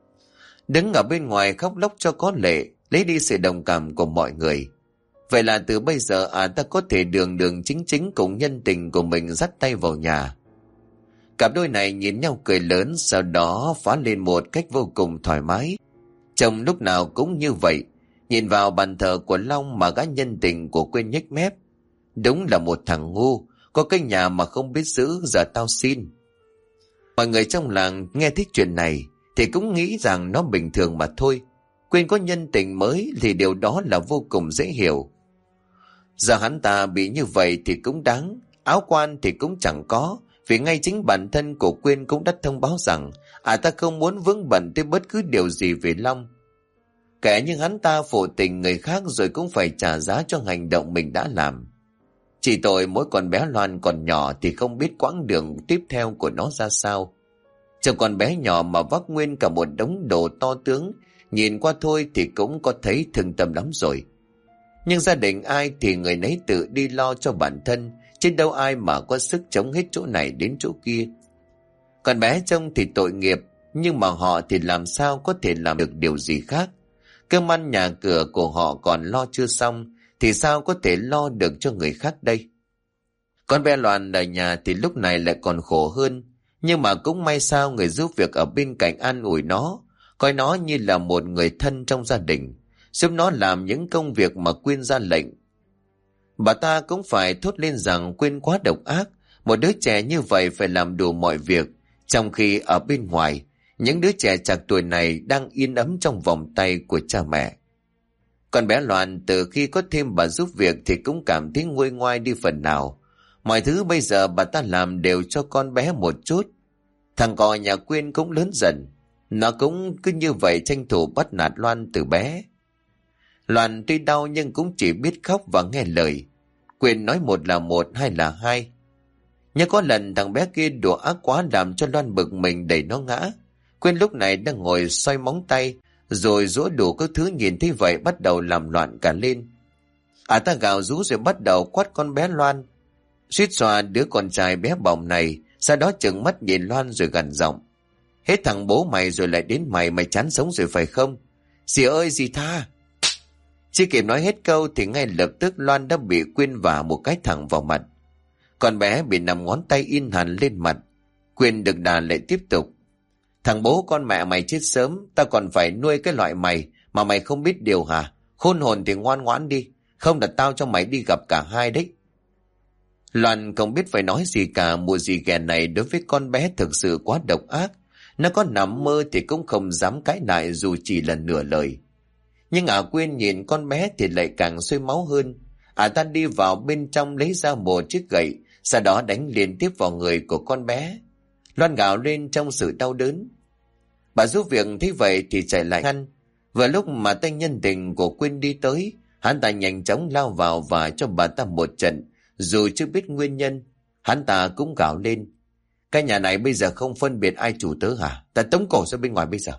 Đứng ở bên ngoài khóc lóc cho có lệ, lấy đi sự đồng cảm của mọi người. Vậy là từ bây giờ ta có thể đường đường chính chính cùng nhân tình của mình dắt tay vào nhà. Cặp đôi này nhìn nhau cười lớn, sau đó phá lên một cách vô cùng thoải mái. Chồng lúc nào cũng như vậy, nhìn vào bàn thờ của Long mà gã nhân tình của Quyên nhếch mép. Đúng là một thằng ngu, có cái nhà mà không biết giữ, giờ tao xin. Mọi người trong làng nghe thấy chuyện này thì cũng nghĩ rằng nó bình thường mà thôi. Quyên có nhân tình mới thì điều đó là vô cùng dễ hiểu. Giờ hắn ta bị như vậy thì cũng đáng, áo quan thì cũng chẳng có, vì ngay chính bản thân của Quyên cũng đã thông báo rằng ta không muốn vướng bận tới bất cứ điều gì về Long. Kẻ như hắn ta phụ tình người khác rồi cũng phải trả giá cho hành động mình đã làm. Chỉ tội mỗi con bé Loan còn nhỏ thì không biết quãng đường tiếp theo của nó ra sao. Trong con bé nhỏ mà vác nguyên cả một đống đồ to tướng, nhìn qua thôi thì cũng có thấy thương tâm lắm rồi. Nhưng gia đình ai thì người nấy tự đi lo cho bản thân, chứ đâu ai mà có sức chống hết chỗ này đến chỗ kia. Con bé trông thì tội nghiệp, nhưng mà họ thì làm sao có thể làm được điều gì khác. Cơm ăn nhà cửa của họ còn lo chưa xong, thì sao có thể lo được cho người khác đây. Con bé Loan ở nhà thì lúc này lại còn khổ hơn, nhưng mà cũng may sao người giúp việc ở bên cạnh an ủi nó, coi nó như là một người thân trong gia đình, giúp nó làm những công việc mà Quyên ra lệnh. Bà ta cũng phải thốt lên rằng Quyên quá độc ác, một đứa trẻ như vậy phải làm đủ mọi việc, trong khi ở bên ngoài, những đứa trẻ trạc tuổi này đang yên ấm trong vòng tay của cha mẹ. Con bé Loan từ khi có thêm bà giúp việc thì cũng cảm thấy nguôi ngoai đi phần nào. Mọi thứ bây giờ bà ta làm đều cho con bé một chút. Thằng cò nhà Quyên cũng lớn dần, nó cũng cứ như vậy tranh thủ bắt nạt Loan từ bé. Loan tuy đau nhưng cũng chỉ biết khóc và nghe lời. Quyên nói một là một, hai là hai. Nhưng có lần thằng bé kia đùa ác quá làm cho Loan bực mình đẩy nó ngã. Quyên lúc này đang ngồi xoay móng tay, rồi giũa đủ các thứ, nhìn thấy vậy bắt đầu làm loạn cả lên. Ta gào rú rồi bắt đầu quát con bé Loan. Suýt xòa đứa con trai bé bỏng này, sau đó trừng mắt nhìn Loan rồi gằn giọng: hết thằng bố mày rồi lại đến mày, mày chán sống rồi phải không? Dì ơi dì tha. Chưa kịp nói hết câu thì ngay lập tức Loan đã bị Quyên vả một cái thẳng vào mặt. Con bé bị nằm ngón tay in hẳn lên mặt. Quyên được đà lại tiếp tục: thằng bố con mẹ mày chết sớm, tao còn phải nuôi cái loại mày mà mày không biết điều hả? Khôn hồn thì ngoan ngoãn đi, không là tao cho mày đi gặp cả hai đấy. Loan không biết phải nói gì cả, mùa dì ghẻ này đối với con bé thực sự quá độc ác. Nó có nằm mơ thì cũng không dám cãi lại dù chỉ là nửa lời. Nhưng Quyên nhìn con bé thì lại càng sôi máu hơn. Ta đi vào bên trong lấy ra một chiếc gậy, sau đó đánh liên tiếp vào người của con bé. Loan gào lên trong sự đau đớn. Bà giúp việc thấy vậy thì chạy lại ngăn. Vừa lúc mà tay nhân tình của Quyên đi tới, hắn ta nhanh chóng lao vào và cho bà ta một trận. Dù chưa biết nguyên nhân, hắn ta cũng gào lên: cái nhà này bây giờ không phân biệt ai chủ tớ hả? Ta tống cổ ra bên ngoài bây giờ.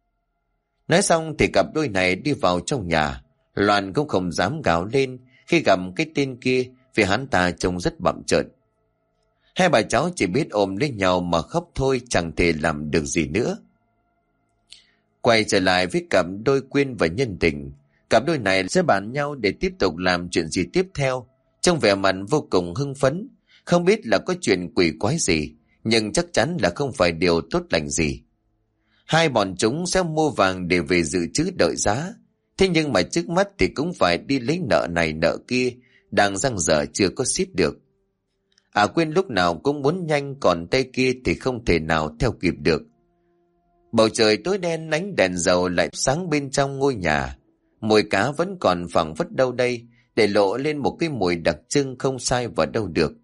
Nói xong thì cặp đôi này đi vào trong nhà. Loan cũng không dám gào lên khi gặp cái tên kia, vì hắn ta trông rất bặm trợn. Hai bà cháu chỉ biết ôm lấy nhau mà khóc thôi, chẳng thể làm được gì nữa. Quay trở lại với cặp đôi Quyên và nhân tình. Cặp đôi này sẽ bàn nhau để tiếp tục làm chuyện gì tiếp theo, trong vẻ mặt vô cùng hưng phấn. Không biết là có chuyện quỷ quái gì, nhưng chắc chắn là không phải điều tốt lành gì. Hai bọn chúng sẽ mua vàng để về dự trữ đợi giá. Thế nhưng mà trước mắt thì cũng phải đi lấy nợ này nợ kia, đang dang dở chưa có xít được. Quyên lúc nào cũng muốn nhanh, còn tay kia thì không thể nào theo kịp được. Bầu trời tối đen, ánh đèn dầu lại sáng bên trong ngôi nhà. Mùi cá vẫn còn phảng phất đâu đây, để lộ lên một cái mùi đặc trưng không sai vào đâu được.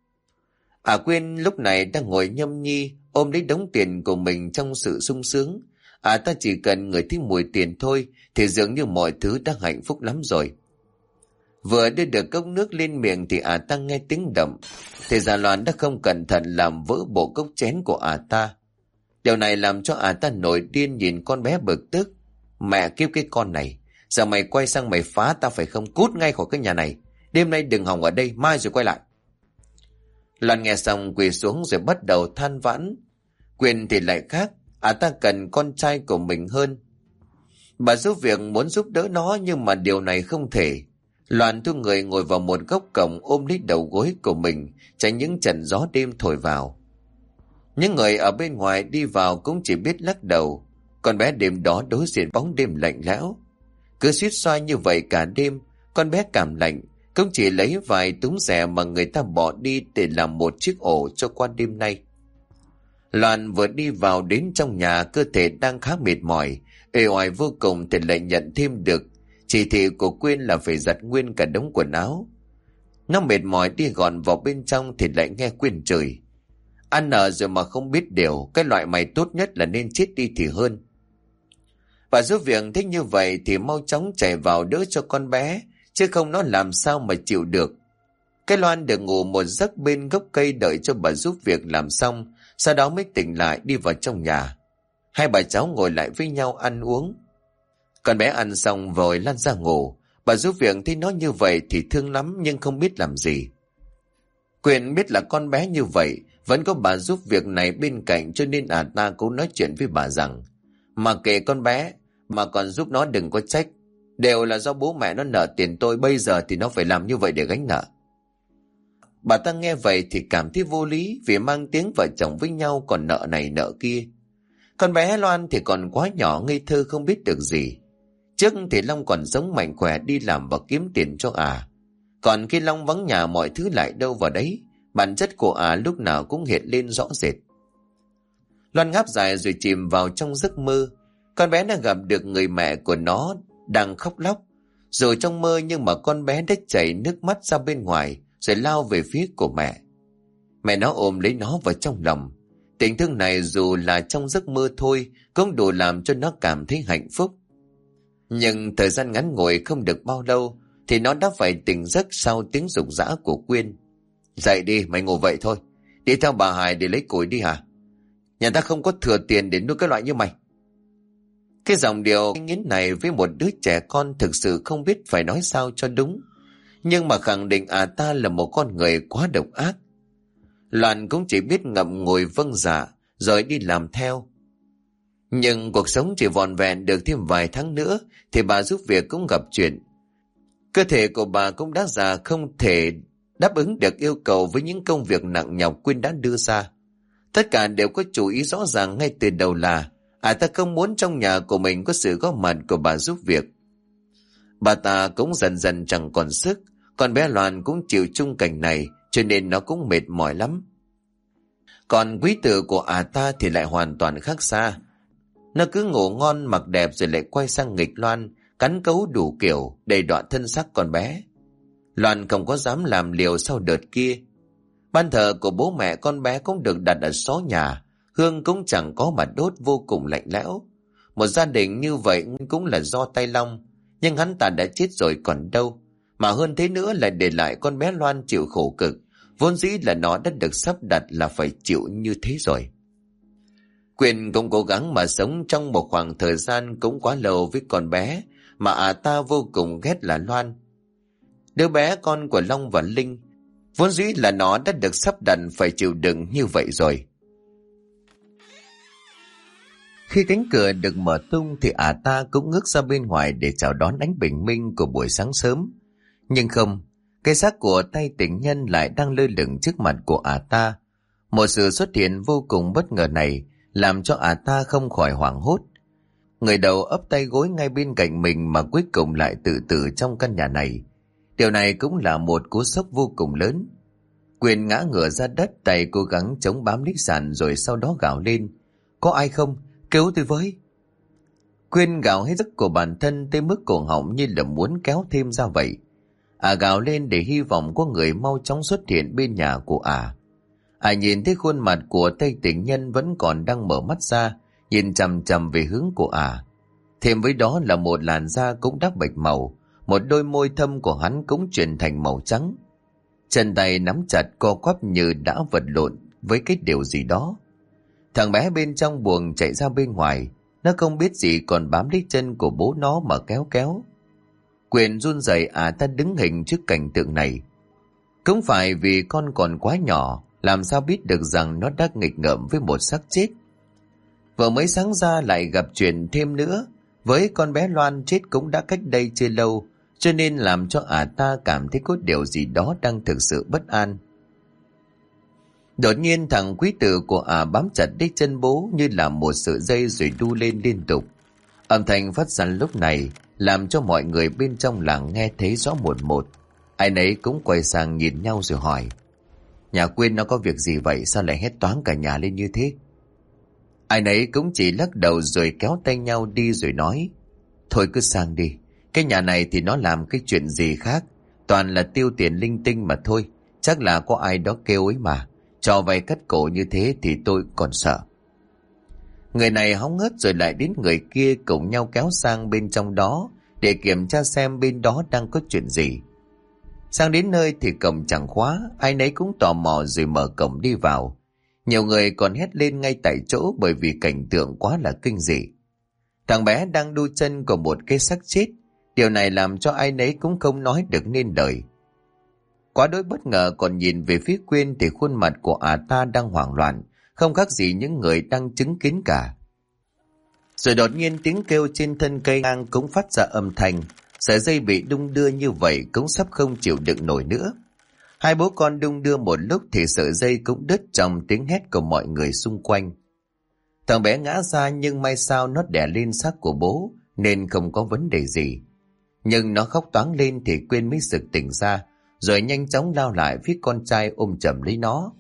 Quyên lúc này đang ngồi nhâm nhi, ôm lấy đống tiền của mình trong sự sung sướng. Ta chỉ cần ngửi thấy mùi tiền thôi thì dường như mọi thứ đã hạnh phúc lắm rồi. Vừa đưa được cốc nước lên miệng thì ta nghe tiếng động. Thì Già Loan đã không cẩn thận làm vỡ bộ cốc chén của ta. Điều này làm cho ta nổi điên, nhìn con bé bực tức. Mẹ kiếp cái con này, giờ mày quay sang mày phá ta phải không? Cút ngay khỏi cái nhà này, đêm nay đừng hòng ở đây, mai rồi quay lại. Loan nghe xong quỳ xuống rồi bắt đầu than vãn. Quyên thì lại khác, ta cần con trai của mình hơn. Bà giúp việc muốn giúp đỡ nó, nhưng mà điều này không thể. Loan thu người ngồi vào một góc cổng, ôm lấy đầu gối của mình, tránh những trận gió đêm thổi vào. Những người ở bên ngoài đi vào cũng chỉ biết lắc đầu. Con bé đêm đó đối diện bóng đêm lạnh lẽo. Cứ suýt xoa như vậy cả đêm, con bé cảm lạnh, cũng chỉ lấy vài túng rẻ mà người ta bỏ đi để làm một chiếc ổ cho qua đêm nay. Loan vừa đi vào đến trong nhà, cơ thể đang khá mệt mỏi, uể oải vô cùng, thì lại nhận thêm được chỉ thị của Quyên là phải giặt nguyên cả đống quần áo. Nó mệt mỏi đi gọn vào bên trong thì lại nghe Quyên chửi: ăn ở rồi mà không biết điều, cái loại mày tốt nhất là nên chết đi thì hơn. Bà giúp việc thích như vậy thì mau chóng chạy vào đỡ cho con bé, chứ không nó làm sao mà chịu được. Cái Loan được ngủ một giấc bên gốc cây đợi cho bà giúp việc làm xong, sau đó mới tỉnh lại đi vào trong nhà. Hai bà cháu ngồi lại với nhau ăn uống. Con bé ăn xong rồi lăn ra ngủ. Bà giúp việc thấy nó như vậy thì thương lắm, nhưng không biết làm gì. Quyên biết là con bé như vậy, Vẫn có bà giúp việc này bên cạnh, cho nên ta cũng nói chuyện với bà rằng mà kệ con bé, mà còn giúp nó đừng có trách. Đều là do bố mẹ nó nợ tiền tôi, bây giờ thì nó phải làm như vậy để gánh nợ. Bà ta nghe vậy thì cảm thấy vô lý, vì mang tiếng vợ chồng với nhau còn nợ này nợ kia. Con bé Loan thì còn quá nhỏ ngây thơ không biết được gì. Trước thì Long còn sống mạnh khỏe đi làm và kiếm tiền cho Còn khi Long vắng nhà mọi thứ lại đâu vào đấy, bản chất của lúc nào cũng hiện lên rõ rệt. Loan ngáp dài rồi chìm vào trong giấc mơ. Con bé đã gặp được người mẹ của nó đang khóc lóc. Rồi trong mơ nhưng mà con bé đã chảy nước mắt ra bên ngoài rồi lao về phía của mẹ. Mẹ nó ôm lấy nó vào trong lòng. Tình thương này dù là trong giấc mơ thôi cũng đủ làm cho nó cảm thấy hạnh phúc. Nhưng thời gian ngắn ngủi không được bao lâu thì nó đã phải tỉnh giấc sau tiếng rục rã của Quyên. Dậy đi, mày ngủ vậy thôi. Đi theo bà Hải để lấy củi đi hả? Nhà ta không có thừa tiền để nuôi cái loại như mày. Cái giọng điệu nghiến này với một đứa trẻ con thực sự không biết phải nói sao cho đúng. Nhưng mà khẳng định ta là một con người quá độc ác. Loan cũng chỉ biết ngậm ngùi vâng dạ rồi đi làm theo. Nhưng cuộc sống chỉ vòn vẹn được thêm vài tháng nữa thì bà giúp việc cũng gặp chuyện. Cơ thể của bà cũng đã già không thể đáp ứng được yêu cầu với những công việc nặng nhọc Quyên đã đưa ra. Tất cả đều có chủ ý rõ ràng ngay từ đầu là ta không muốn trong nhà của mình có sự góp mặt của bà giúp việc. Bà ta cũng dần dần chẳng còn sức, còn bé Loan cũng chịu chung cảnh này cho nên nó cũng mệt mỏi lắm. Còn quý tử của ta thì lại hoàn toàn khác xa. Nó cứ ngủ ngon mặc đẹp rồi lại quay sang nghịch Loan, cắn cấu đủ kiểu đầy đọa thân xác con bé. Loan không có dám làm liều sau đợt kia. Ban thờ của bố mẹ con bé cũng được đặt ở xó nhà, hương cũng chẳng có mà đốt, vô cùng lạnh lẽo. Một gia đình như vậy cũng là do tay Long, nhưng hắn ta đã chết rồi còn đâu. Mà hơn thế nữa lại để lại con bé Loan chịu khổ cực, vốn dĩ là nó đã được sắp đặt là phải chịu như thế rồi. Quyên cũng cố gắng mà sống trong một khoảng thời gian cũng quá lâu với con bé mà ta vô cùng ghét là Loan. Đứa bé con của Long và Linh, vốn dĩ là nó đã được sắp đặt phải chịu đựng như vậy rồi. Khi cánh cửa được mở tung thì ta cũng ngước ra bên ngoài để chào đón ánh bình minh của buổi sáng sớm. Nhưng không, cái xác của tay tình nhân lại đang lơ lửng trước mặt của ta. Một sự xuất hiện vô cùng bất ngờ này làm cho ta không khỏi hoảng hốt. Người đầu ấp tay gối ngay bên cạnh mình mà cuối cùng lại tự tử trong căn nhà này. Điều này cũng là một cú sốc vô cùng lớn. Quyên ngã ngửa ra đất, tay cố gắng chống bám lấy sàn rồi sau đó gào lên. Có ai không? Cứu tôi với! Quyên gào hết sức của bản thân tới mức cổ họng như là muốn kéo thêm ra vậy. Gào lên để hy vọng có người mau chóng xuất hiện bên nhà của nhìn thấy khuôn mặt của tay tình nhân vẫn còn đang mở mắt ra, nhìn chằm chằm về hướng của Thêm với đó là một làn da cũng đã bệch màu, một đôi môi thâm của hắn cũng chuyển thành màu trắng. Chân tay nắm chặt co quắp như đã vật lộn với cái điều gì đó. Thằng bé bên trong buồng chạy ra bên ngoài, nó không biết gì còn bám lấy chân của bố nó mà kéo kéo. Quyên run rẩy ta đứng hình trước cảnh tượng này. Cũng phải vì con còn quá nhỏ, làm sao biết được rằng nó đã nghịch ngợm với một xác chết. Vừa mới sáng ra lại gặp chuyện thêm nữa, với con bé Loan chết cũng đã cách đây chưa lâu, cho nên làm cho ta cảm thấy có điều gì đó đang thực sự bất an. Đột nhiên thằng quý tử của bám chặt lấy chân bố như là một sợi dây rồi đu lên liên tục. Âm thanh phát ra lúc này làm cho mọi người bên trong làng nghe thấy rõ một. Ai nấy cũng quay sang nhìn nhau rồi hỏi. Nhà Quyên nó có việc gì vậy, sao lại hét toáng cả nhà lên như thế? Ai nấy cũng chỉ lắc đầu rồi kéo tay nhau đi rồi nói. Thôi cứ sang đi, cái nhà này thì nó làm cái chuyện gì khác, toàn là tiêu tiền linh tinh mà thôi. Chắc là có ai đó kêu ấy mà, cho vay cắt cổ như thế thì tôi còn sợ. Người này hóng hớt rồi lại đến người kia cùng nhau kéo sang bên trong đó để kiểm tra xem bên đó đang có chuyện gì. Sang đến nơi thì cổng chẳng khóa, ai nấy cũng tò mò rồi mở cổng đi vào. Nhiều người còn hét lên ngay tại chỗ bởi vì cảnh tượng quá là kinh dị. Thằng bé đang đu chân của một cái xác chết, điều này làm cho ai nấy cũng không nói được nên lời. Quá đỗi bất ngờ còn nhìn về phía Quyên thì khuôn mặt của ta đang hoảng loạn, không khác gì những người đang chứng kiến cả. Rồi đột nhiên tiếng kêu trên thân cây ngang cũng phát ra âm thanh, sợi dây bị đung đưa như vậy cũng sắp không chịu đựng nổi nữa. Hai bố con đung đưa một lúc thì sợi dây cũng đứt trong tiếng hét của mọi người xung quanh. Thằng bé ngã ra nhưng may sao nó đè lên xác của bố nên không có vấn đề gì. Nhưng nó khóc toáng lên thì Quyên mới sực tỉnh ra, rồi nhanh chóng lao lại phía con trai ôm chầm lấy nó.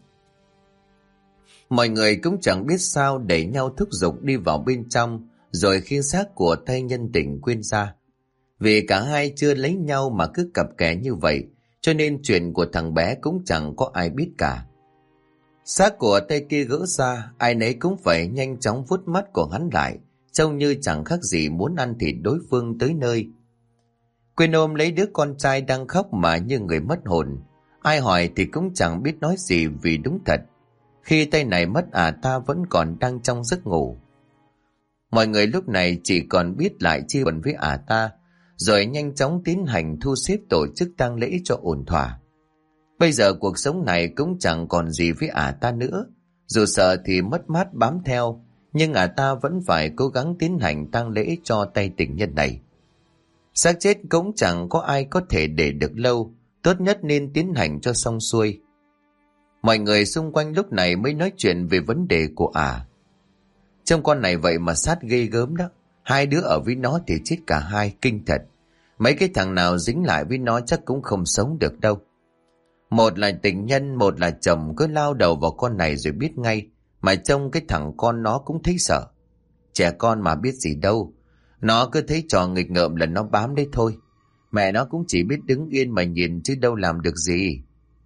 Mọi người cũng chẳng biết sao đẩy nhau thúc giục đi vào bên trong, rồi khiêng xác của thây nhân tình Quyên ra. Vì cả hai chưa lấy nhau mà cứ cặp kè như vậy, cho nên chuyện của thằng bé cũng chẳng có ai biết cả. Xác của tay kia gỡ ra, ai nấy cũng phải nhanh chóng vuốt mắt của hắn lại, trông như chẳng khác gì muốn ăn thịt đối phương tới nơi. Quyên ôm lấy đứa con trai đang khóc mà như người mất hồn. Ai hỏi thì cũng chẳng biết nói gì vì đúng thật, khi tay này mất ta vẫn còn đang trong giấc ngủ. Mọi người lúc này chỉ còn biết lại chia buồn với ta, rồi nhanh chóng tiến hành thu xếp tổ chức tang lễ cho ổn thỏa. Bây giờ cuộc sống này cũng chẳng còn gì với ta nữa. Dù sợ thì mất mát bám theo, nhưng ta vẫn phải cố gắng tiến hành tang lễ cho tay tình nhân này. Xác chết cũng chẳng có ai có thể để được lâu, tốt nhất nên tiến hành cho xong xuôi. Mọi người xung quanh lúc này mới nói chuyện về vấn đề của Trông con này vậy mà sát ghê gớm đó. Hai đứa ở với nó thì chết cả hai, kinh thật. Mấy cái thằng nào dính lại với nó chắc cũng không sống được đâu. Một là tình nhân, một là chồng, cứ lao đầu vào con này rồi biết ngay. Mà trông cái thằng con nó cũng thấy sợ. Trẻ con mà biết gì đâu. Nó cứ thấy trò nghịch ngợm là nó bám đấy thôi. Mẹ nó cũng chỉ biết đứng yên mà nhìn chứ đâu làm được gì.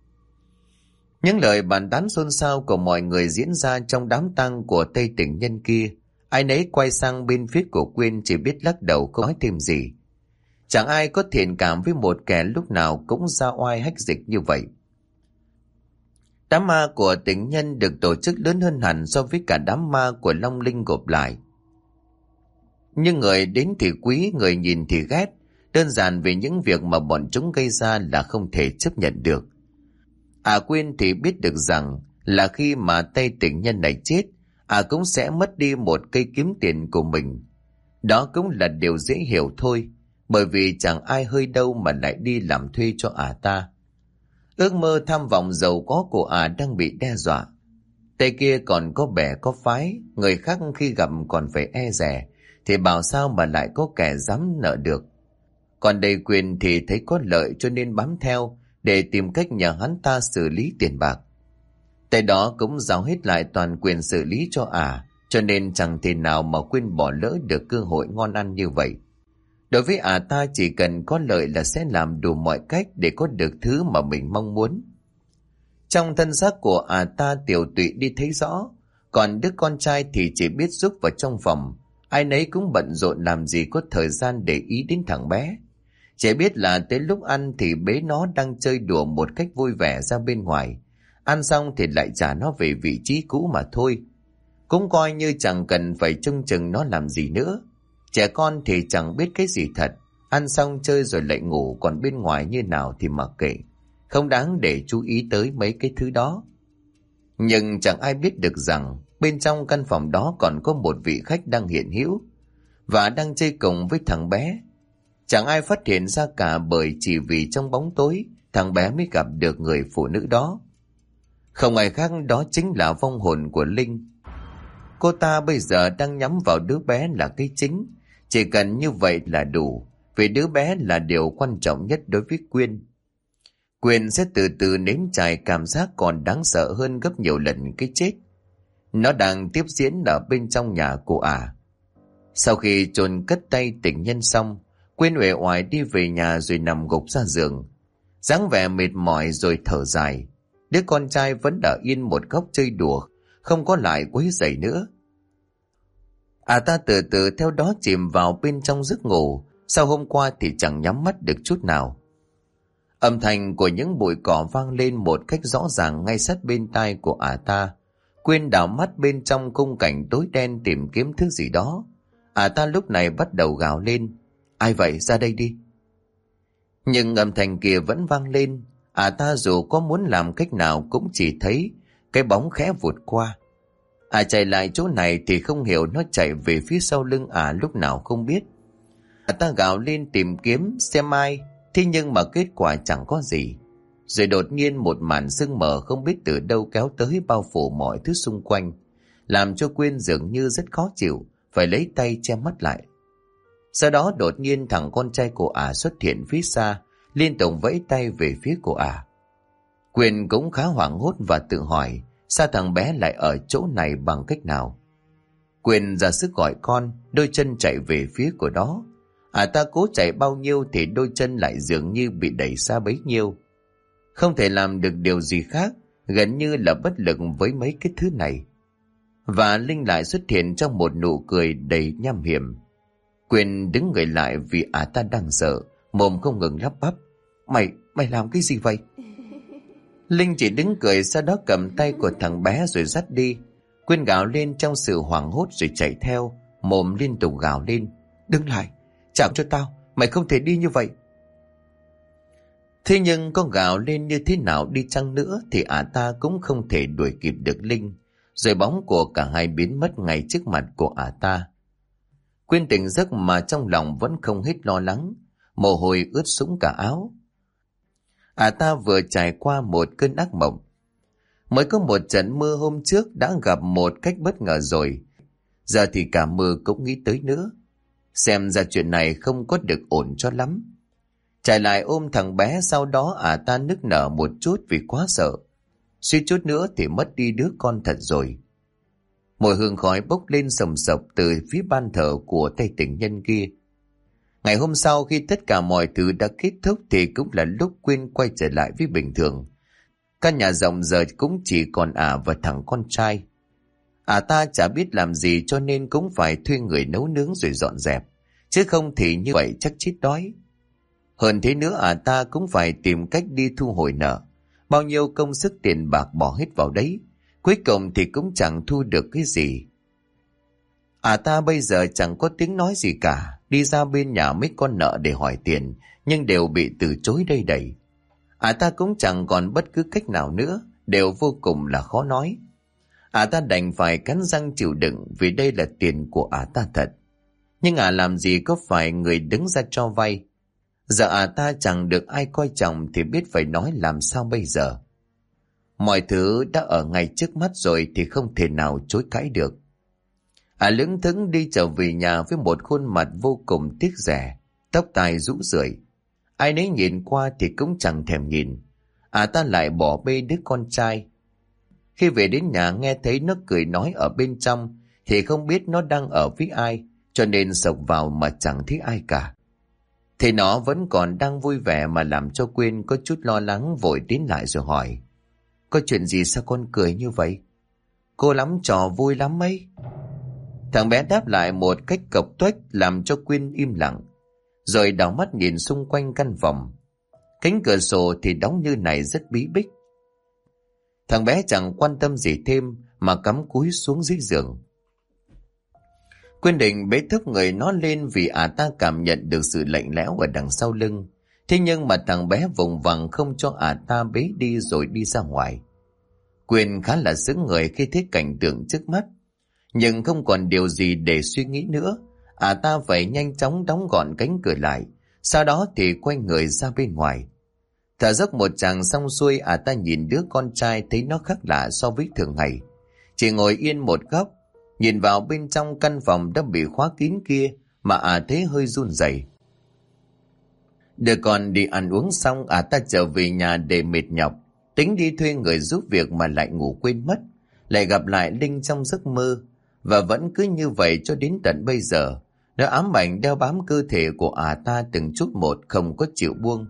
Những lời bàn tán xôn xao của mọi người diễn ra trong đám tang của Tây tình nhân kia. Ai nấy quay sang bên phía của Quyên chỉ biết lắc đầu không nói thêm gì. Chẳng ai có thiện cảm với một kẻ lúc nào cũng ra oai hách dịch như vậy. Đám ma của tình nhân được tổ chức lớn hơn hẳn so với cả đám ma của Long Linh gộp lại. Nhưng người đến thì quý, người nhìn thì ghét. Đơn giản vì những việc mà bọn chúng gây ra là không thể chấp nhận được. Quyên thì biết được rằng là khi mà tay tình nhân này chết, cũng sẽ mất đi một cây kiếm tiền của mình. Đó cũng là điều dễ hiểu thôi, bởi vì chẳng ai hơi đâu mà lại đi làm thuê cho ta. Ước mơ tham vọng giàu có của đang bị đe dọa. Tay kia còn có bè có phái, người khác khi gặp còn phải e dè, thì bảo sao mà lại có kẻ dám nợ được. Còn đây Quyên thì thấy có lợi cho nên bám theo để tìm cách nhờ hắn ta xử lý tiền bạc. Tay đó cũng giao hết lại toàn quyền xử lý cho cho nên chẳng thể nào mà Quyên bỏ lỡ được cơ hội ngon ăn như vậy. Đối với ta chỉ cần có lợi là sẽ làm đủ mọi cách để có được thứ mà mình mong muốn. Trong thân xác của ta Tiểu Tụy đi thấy rõ, còn đứa con trai thì chỉ biết giúp vào trong phòng. Ai nấy cũng bận rộn làm gì có thời gian để ý đến thằng bé. Chỉ biết là tới lúc ăn thì bế nó đang chơi đùa một cách vui vẻ ra bên ngoài. Ăn xong thì lại trả nó về vị trí cũ mà thôi. Cũng coi như chẳng cần phải trông chừng nó làm gì nữa. Trẻ con thì chẳng biết cái gì thật. Ăn xong chơi rồi lại ngủ, còn bên ngoài như nào thì mặc kệ. Không đáng để chú ý tới mấy cái thứ đó. Nhưng chẳng ai biết được rằng bên trong căn phòng đó còn có một vị khách đang hiện hữu và đang chơi cùng với thằng bé. Chẳng ai phát hiện ra cả, bởi chỉ vì trong bóng tối thằng bé mới gặp được người phụ nữ đó. Không ai khác đó chính là vong hồn của Linh. Cô ta bây giờ đang nhắm vào đứa bé là cái chính. Chỉ cần như vậy là đủ, vì đứa bé là điều quan trọng nhất đối với Quyên. Quyên sẽ từ từ nếm trải cảm giác còn đáng sợ hơn gấp nhiều lần cái chết. Nó đang tiếp diễn ở bên trong nhà của Sau khi chôn cất tay tình nhân xong, Quyên uể oải đi về nhà rồi nằm gục ra giường, dáng vẻ mệt mỏi rồi thở dài. Đứa con trai vẫn ở yên một góc chơi đùa, không có lại quấy rầy nữa. Ta từ từ theo đó chìm vào bên trong giấc ngủ. Sau hôm qua thì chẳng nhắm mắt được chút nào. Âm thanh của những bụi cỏ vang lên một cách rõ ràng ngay sát bên tai của ta. Quyên đảo mắt bên trong khung cảnh tối đen tìm kiếm thứ gì đó. Ta lúc này bắt đầu gào lên: "Ai vậy, ra đây đi!" Nhưng âm thanh kia vẫn vang lên. Ta dù có muốn làm cách nào cũng chỉ thấy cái bóng khẽ vụt qua. Chạy lại chỗ này thì không hiểu nó chạy về phía sau lưng lúc nào không biết. Ta gào lên tìm kiếm xem ai, thế nhưng mà kết quả chẳng có gì. Rồi đột nhiên một màn sương mờ không biết từ đâu kéo tới bao phủ mọi thứ xung quanh, làm cho Quyên dường như rất khó chịu, phải lấy tay che mắt lại. Sau đó đột nhiên thằng con trai của xuất hiện phía xa, liên tục vẫy tay về phía của Quyên cũng khá hoảng hốt và tự hỏi sao thằng bé lại ở chỗ này bằng cách nào. Quyên ra sức gọi con, đôi chân chạy về phía của nó. Ta cố chạy bao nhiêu thì đôi chân lại dường như bị đẩy xa bấy nhiêu. Không thể làm được điều gì khác, gần như là bất lực với mấy cái thứ này. Và Linh lại xuất hiện trong một nụ cười đầy nham hiểm. Quyên đứng người lại vì ta đang sợ, mồm không ngừng lắp bắp. Mày làm cái gì vậy? Linh chỉ đứng cười, sau đó cầm tay của thằng bé rồi dắt đi. Quyên gào lên trong sự hoảng hốt rồi chạy theo, mồm liên tục gào lên. Đứng lại, chạm cho tao, mày không thể đi như vậy. Thế nhưng con gào lên như thế nào đi chăng nữa thì ta cũng không thể đuổi kịp được Linh. Rồi bóng của cả hai biến mất ngay trước mặt của ta. Quyên tỉnh giấc mà trong lòng vẫn không hết lo lắng, mồ hôi ướt sũng cả áo. Ta vừa trải qua một cơn ác mộng. Mới có một trận mưa hôm trước đã gặp một cách bất ngờ rồi. Giờ thì cả mưa cũng nghĩ tới nữa. Xem ra chuyện này không có được ổn cho lắm. Chạy lại ôm thằng bé, sau đó ta nức nở một chút vì quá sợ. Suýt chút nữa thì mất đi đứa con thật rồi. Mùi hương khói bốc lên sầm sập từ phía ban thờ của tay tình nhân kia. Ngày hôm sau khi tất cả mọi thứ đã kết thúc thì cũng là lúc Quyên quay trở lại với bình thường. Căn nhà rộng giờ cũng chỉ còn và thằng con trai. Ta chả biết làm gì cho nên cũng phải thuê người nấu nướng rồi dọn dẹp. Chứ không thì như vậy chắc chết đói. Hơn thế nữa ta cũng phải tìm cách đi thu hồi nợ. Bao nhiêu công sức tiền bạc bỏ hết vào đấy, cuối cùng thì cũng chẳng thu được cái gì. Ta bây giờ chẳng có tiếng nói gì cả, đi ra bên nhà mấy con nợ để hỏi tiền, nhưng đều bị từ chối đầy đầy. Ta cũng chẳng còn bất cứ cách nào nữa, đều vô cùng là khó nói. Ta đành phải cắn răng chịu đựng vì đây là tiền của ta thật. Nhưng làm gì có phải người đứng ra cho vay. Giờ ta chẳng được ai coi trọng thì biết phải nói làm sao bây giờ. Mọi thứ đã ở ngay trước mắt rồi thì không thể nào chối cãi được. Lững thững đi trở về nhà với một khuôn mặt vô cùng tiếc rẻ, tóc tai rũ rượi. Ai nấy nhìn qua thì cũng chẳng thèm nhìn. Ta lại bỏ bê đứa con trai. Khi về đến nhà nghe thấy nó cười nói ở bên trong thì không biết nó đang ở với ai, cho nên sộc vào mà chẳng thấy ai cả. Thì nó vẫn còn đang vui vẻ mà làm cho Quyên có chút lo lắng, vội tiến lại rồi hỏi. Có chuyện gì sao con cười như vậy? Cô lắm trò vui lắm ấy. Thằng bé đáp lại một cách cộc toách làm cho Quyên im lặng. Rồi đảo mắt nhìn xung quanh căn phòng. Cánh cửa sổ thì đóng như này rất bí bích. Thằng bé chẳng quan tâm gì thêm mà cắm cúi xuống dưới giường. Quyên định bế thúc người nó lên vì ta cảm nhận được sự lạnh lẽo ở đằng sau lưng. Thế nhưng mà thằng bé vùng vằng không cho ta bế đi rồi đi ra ngoài. Quyên khá là sững người khi thấy cảnh tượng trước mắt. Nhưng không còn điều gì để suy nghĩ nữa. Ta phải nhanh chóng đóng gọn cánh cửa lại. Sau đó thì quay người ra bên ngoài. Thở dốc một tràng xong xuôi, ta nhìn đứa con trai thấy nó khác lạ so với thường ngày. Chỉ ngồi yên một góc, nhìn vào bên trong căn phòng đã bị khóa kín kia mà thấy hơi run rẩy. Đứa con đi ăn uống xong, ta trở về nhà để mệt nhọc, tính đi thuê người giúp việc mà lại ngủ quên mất. Lại gặp lại Linh trong giấc mơ, và vẫn cứ như vậy cho đến tận bây giờ. Nó ám ảnh đeo bám cơ thể của ta từng chút một, không có chịu buông.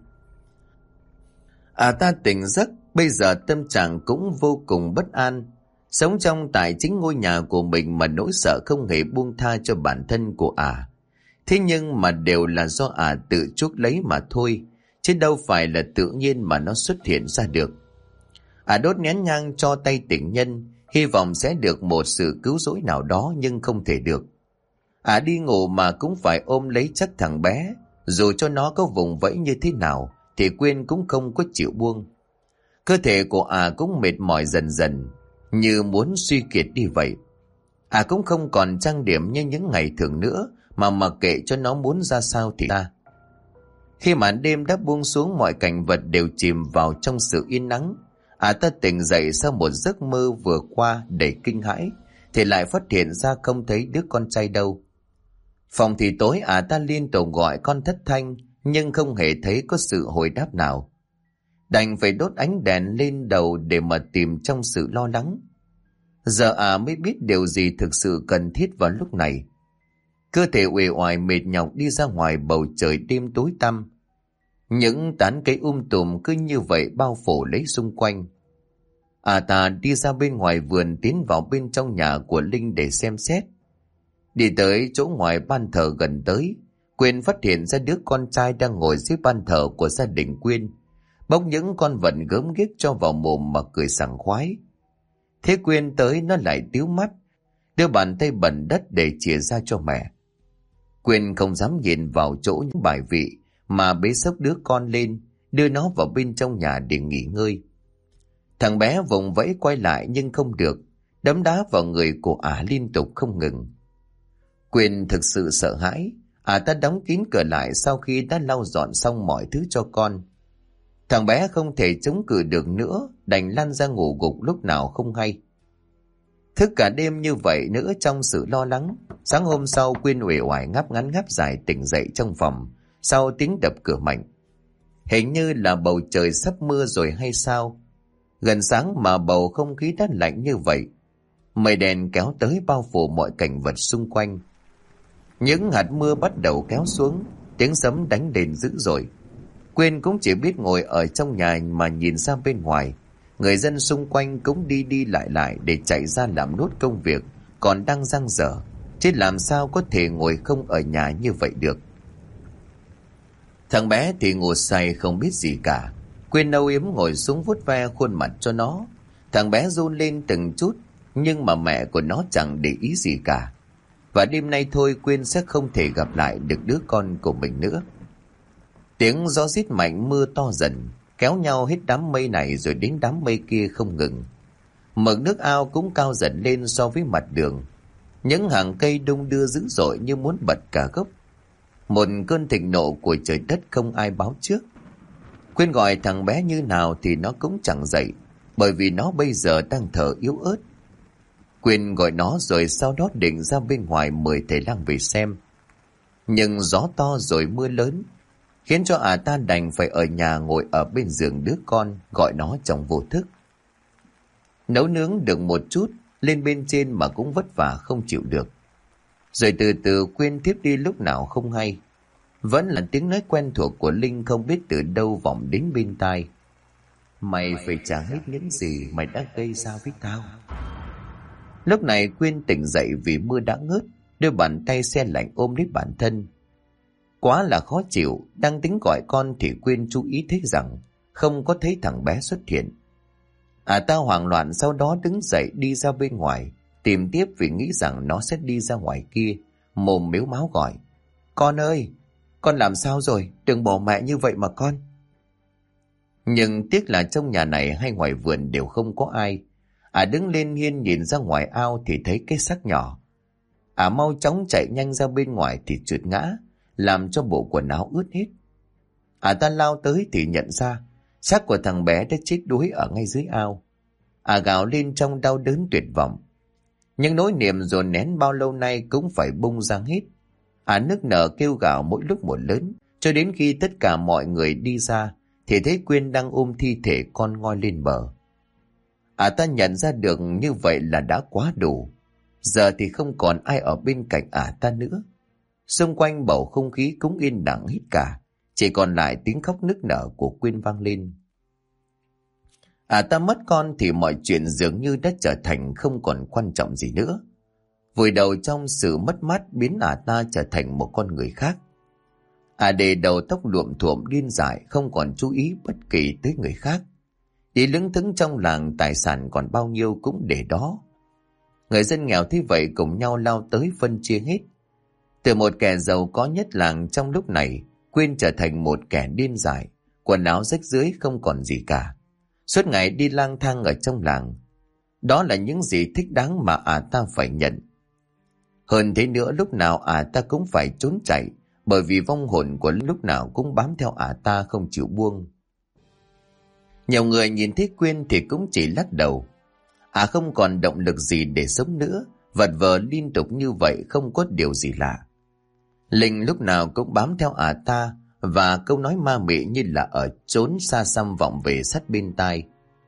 Ta tỉnh giấc, bây giờ tâm trạng cũng vô cùng bất an. Sống trong tại chính ngôi nhà của mình mà nỗi sợ không hề buông tha cho bản thân của Thế nhưng mà đều là do tự chuốc lấy mà thôi, chứ đâu phải là tự nhiên mà nó xuất hiện ra được. Đốt nén nhang cho tay tình nhân, hy vọng sẽ được một sự cứu rỗi nào đó nhưng không thể được. Đi ngủ mà cũng phải ôm lấy chắc thằng bé, dù cho nó có vùng vẫy như thế nào thì Quyên cũng không có chịu buông. Cơ thể của cũng mệt mỏi dần dần, như muốn suy kiệt đi vậy. Cũng không còn trang điểm như những ngày thường nữa, mà mặc kệ cho nó muốn ra sao thì ra. Khi màn đêm đã buông xuống, mọi cảnh vật đều chìm vào trong sự yên nắng. Ta tỉnh dậy sau một giấc mơ vừa qua đầy kinh hãi, thì lại phát hiện ra không thấy đứa con trai đâu. Phòng thì tối, ta liên tục gọi con thất thanh, nhưng không hề thấy có sự hồi đáp nào. Đành phải đốt ánh đèn lên đầu để mà tìm trong sự lo lắng. Giờ mới biết điều gì thực sự cần thiết vào lúc này. Cơ thể uể oải mệt nhọc đi ra ngoài bầu trời đêm tối tăm. Những tán cây tùm cứ như vậy bao phủ lấy xung quanh. Ta đi ra bên ngoài vườn, tiến vào bên trong nhà của Linh để xem xét. Đi tới chỗ ngoài ban thờ gần tới, Quyên phát hiện ra đứa con trai đang ngồi dưới ban thờ của gia đình Quyên, bốc những con vật gớm ghiếc cho vào mồm mà cười sảng khoái. Thế Quyên tới, nó lại tíu mắt, đưa bàn tay bẩn đất để chìa ra cho mẹ. Quyên không dám nhìn vào chỗ những bài vị, mà bế xốc đứa con lên, đưa nó vào bên trong nhà để nghỉ ngơi. Thằng bé vùng vẫy quay lại nhưng không được, đấm đá vào người của liên tục không ngừng. Quyên thực sự sợ hãi. Ta đóng kín cửa lại sau khi đã lau dọn xong mọi thứ cho con. Thằng bé không thể chống cự được nữa, đành lăn ra ngủ gục lúc nào không hay. Thức cả đêm như vậy nữa trong sự lo lắng. Sáng hôm sau, Quyên uể oải ngáp ngắn ngáp dài tỉnh dậy trong phòng sau tiếng đập cửa mạnh. Hình như là bầu trời sắp mưa rồi hay sao? Gần sáng mà bầu không khí đã lạnh như vậy. Mây đen kéo tới bao phủ mọi cảnh vật xung quanh. Những hạt mưa bắt đầu kéo xuống, tiếng sấm đánh lên dữ dội. Quyên cũng chỉ biết ngồi ở trong nhà mà nhìn ra bên ngoài. Người dân xung quanh cũng đi đi lại để chạy ra làm nốt công việc còn đang dang dở, chứ làm sao có thể ngồi không ở nhà như vậy được. Thằng bé thì ngủ say không biết gì cả. Quyên âu yếm ngồi xuống vuốt ve khuôn mặt cho nó. Thằng bé run lên từng chút, nhưng mà mẹ của nó chẳng để ý gì cả. Và đêm nay thôi, Quyên sẽ không thể gặp lại được đứa con của mình nữa. Tiếng gió rít mạnh, mưa to dần, kéo nhau hết đám mây này rồi đến đám mây kia không ngừng. Mực nước ao cũng cao dần lên so với mặt đường. Những hàng cây đung đưa dữ dội như muốn bật cả gốc. Một cơn thịnh nộ của trời đất không ai báo trước. Quyên gọi thằng bé như nào thì nó cũng chẳng dậy, bởi vì nó bây giờ đang thở yếu ớt. Quyên gọi nó rồi sau đó định ra bên ngoài mời thầy lang về xem. Nhưng gió to rồi mưa lớn, khiến cho ta đành phải ở nhà ngồi ở bên giường đứa con, gọi nó trong vô thức. Nấu nướng được một chút, lên bên trên mà cũng vất vả không chịu được. Rồi từ từ Quyên thiếp đi lúc nào không hay. Vẫn là tiếng nói quen thuộc của Linh không biết từ đâu vọng đến bên tai. Mày phải trả hết những gì mày đã gây ra với tao. Lúc này Quyên tỉnh dậy vì mưa đã ngớt, đôi bàn tay se lạnh ôm lấy bản thân. Quá là khó chịu, đang tính gọi con thì Quyên chú ý thấy rằng không có thấy thằng bé xuất hiện. Ta hoảng loạn sau đó đứng dậy đi ra bên ngoài, tìm tiếp vì nghĩ rằng nó sẽ đi ra ngoài kia, mồm mếu máo gọi. Con ơi, con làm sao rồi? Đừng bỏ mẹ như vậy mà con. Nhưng tiếc là trong nhà này hay ngoài vườn đều không có ai. Đứng lên hiên nhìn ra ngoài ao thì thấy cái xác nhỏ. Mau chóng chạy nhanh ra bên ngoài thì trượt ngã, làm cho bộ quần áo ướt hết. Ta lao tới thì nhận ra xác của thằng bé đã chết đuối ở ngay dưới ao. Gào lên trong đau đớn tuyệt vọng. Nhưng nỗi niềm dồn nén bao lâu nay cũng phải bung ra hết. Nức nở kêu gào mỗi lúc một lớn, cho đến khi tất cả mọi người đi ra thì thấy Quyên đang ôm thi thể con ngoi lên bờ. Ta nhận ra được như vậy là đã quá đủ. Giờ thì không còn ai ở bên cạnh ta nữa. Xung quanh bầu không khí cũng yên lặng hết cả, chỉ còn lại tiếng khóc nức nở của Quyên vang lên. Ta mất con thì mọi chuyện dường như đã trở thành không còn quan trọng gì nữa. Vùi đầu trong sự mất mát biến ta trở thành một con người khác. Để đầu tóc luộm thuộm điên dại, không còn chú ý bất kỳ tới người khác. Đi lững thững trong làng, tài sản còn bao nhiêu cũng để đó. Người dân nghèo thế vậy cùng nhau lao tới phân chia hết. Từ một kẻ giàu có nhất làng trong lúc này, Quyên trở thành một kẻ điên dại, quần áo rách rưới không còn gì cả. suốt ngày đi lang thang ở trong làng. Đó là những gì thích đáng mà ta phải nhận. Hơn thế nữa, lúc nào ta cũng phải trốn chạy, bởi vì vong hồn của lúc nào cũng bám theo ta không chịu buông. Nhiều người nhìn thấy Quyên thì cũng chỉ lắc đầu. Không còn động lực gì để sống nữa, vật vờ liên tục như vậy không có điều gì lạ. Linh lúc nào cũng bám theo ta, và câu nói ma mị như là ở trốn xa xăm vọng về sát bên tai.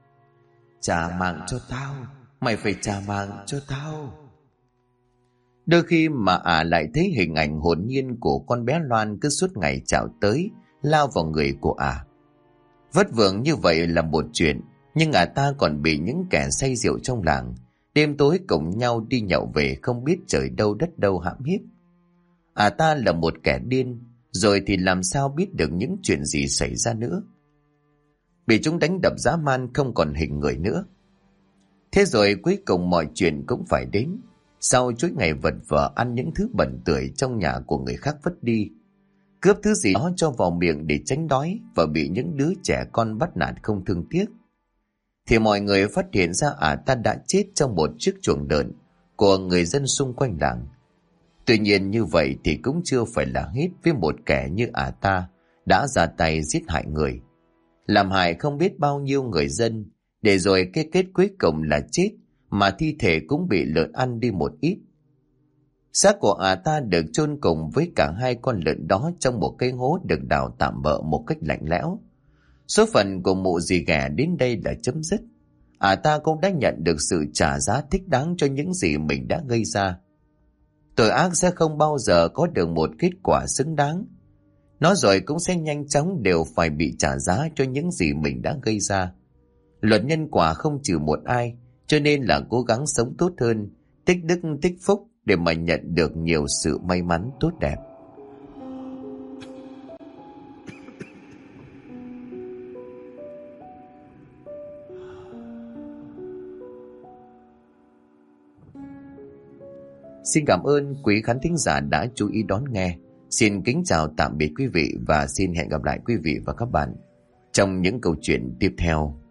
Trả mạng cho tao, mày phải trả mạng cho tao. Đôi khi mà lại thấy hình ảnh hồn nhiên của con bé Loan cứ suốt ngày chào tới, lao vào người của Vất vưởng như vậy là một chuyện, nhưng ta còn bị những kẻ say rượu trong làng đêm tối cùng nhau đi nhậu về không biết trời đâu đất đâu hãm hiếp. Ta là một kẻ điên, rồi thì làm sao biết được những chuyện gì xảy ra nữa. Bị chúng đánh đập dã man không còn hình người nữa. Thế rồi cuối cùng mọi chuyện cũng phải đến. Sau chuỗi ngày vật vờ ăn những thứ bẩn tưởi trong nhà của người khác vứt đi, cướp thứ gì đó cho vào miệng để tránh đói, và bị những đứa trẻ con bắt nạt không thương tiếc, thì mọi người phát hiện ra ta đã chết trong một chiếc chuồng lợn của người dân xung quanh làng. Tuy nhiên như vậy thì cũng chưa phải là hết với một kẻ như ta đã ra tay giết hại người, làm hại không biết bao nhiêu người dân, để rồi cái kết cuối cùng là chết, mà thi thể cũng bị lợn ăn đi một ít. Xác của ta được chôn cùng với cả hai con lợn đó trong một cái hố được đào tạm bợ một cách lạnh lẽo. Số phận của mụ dì ghẻ đến đây là chấm dứt. Ta cũng đã nhận được sự trả giá thích đáng cho những gì mình đã gây ra. Tội ác sẽ không bao giờ có được một kết quả xứng đáng. Nó rồi cũng sẽ nhanh chóng đều phải bị trả giá cho những gì mình đã gây ra. Luật nhân quả không trừ một ai, cho nên là cố gắng sống tốt hơn, tích đức tích phúc để mà nhận được nhiều sự may mắn tốt đẹp. Xin cảm ơn quý khán thính giả đã chú ý đón nghe. Xin kính chào tạm biệt quý vị và xin hẹn gặp lại quý vị và các bạn trong những câu chuyện tiếp theo.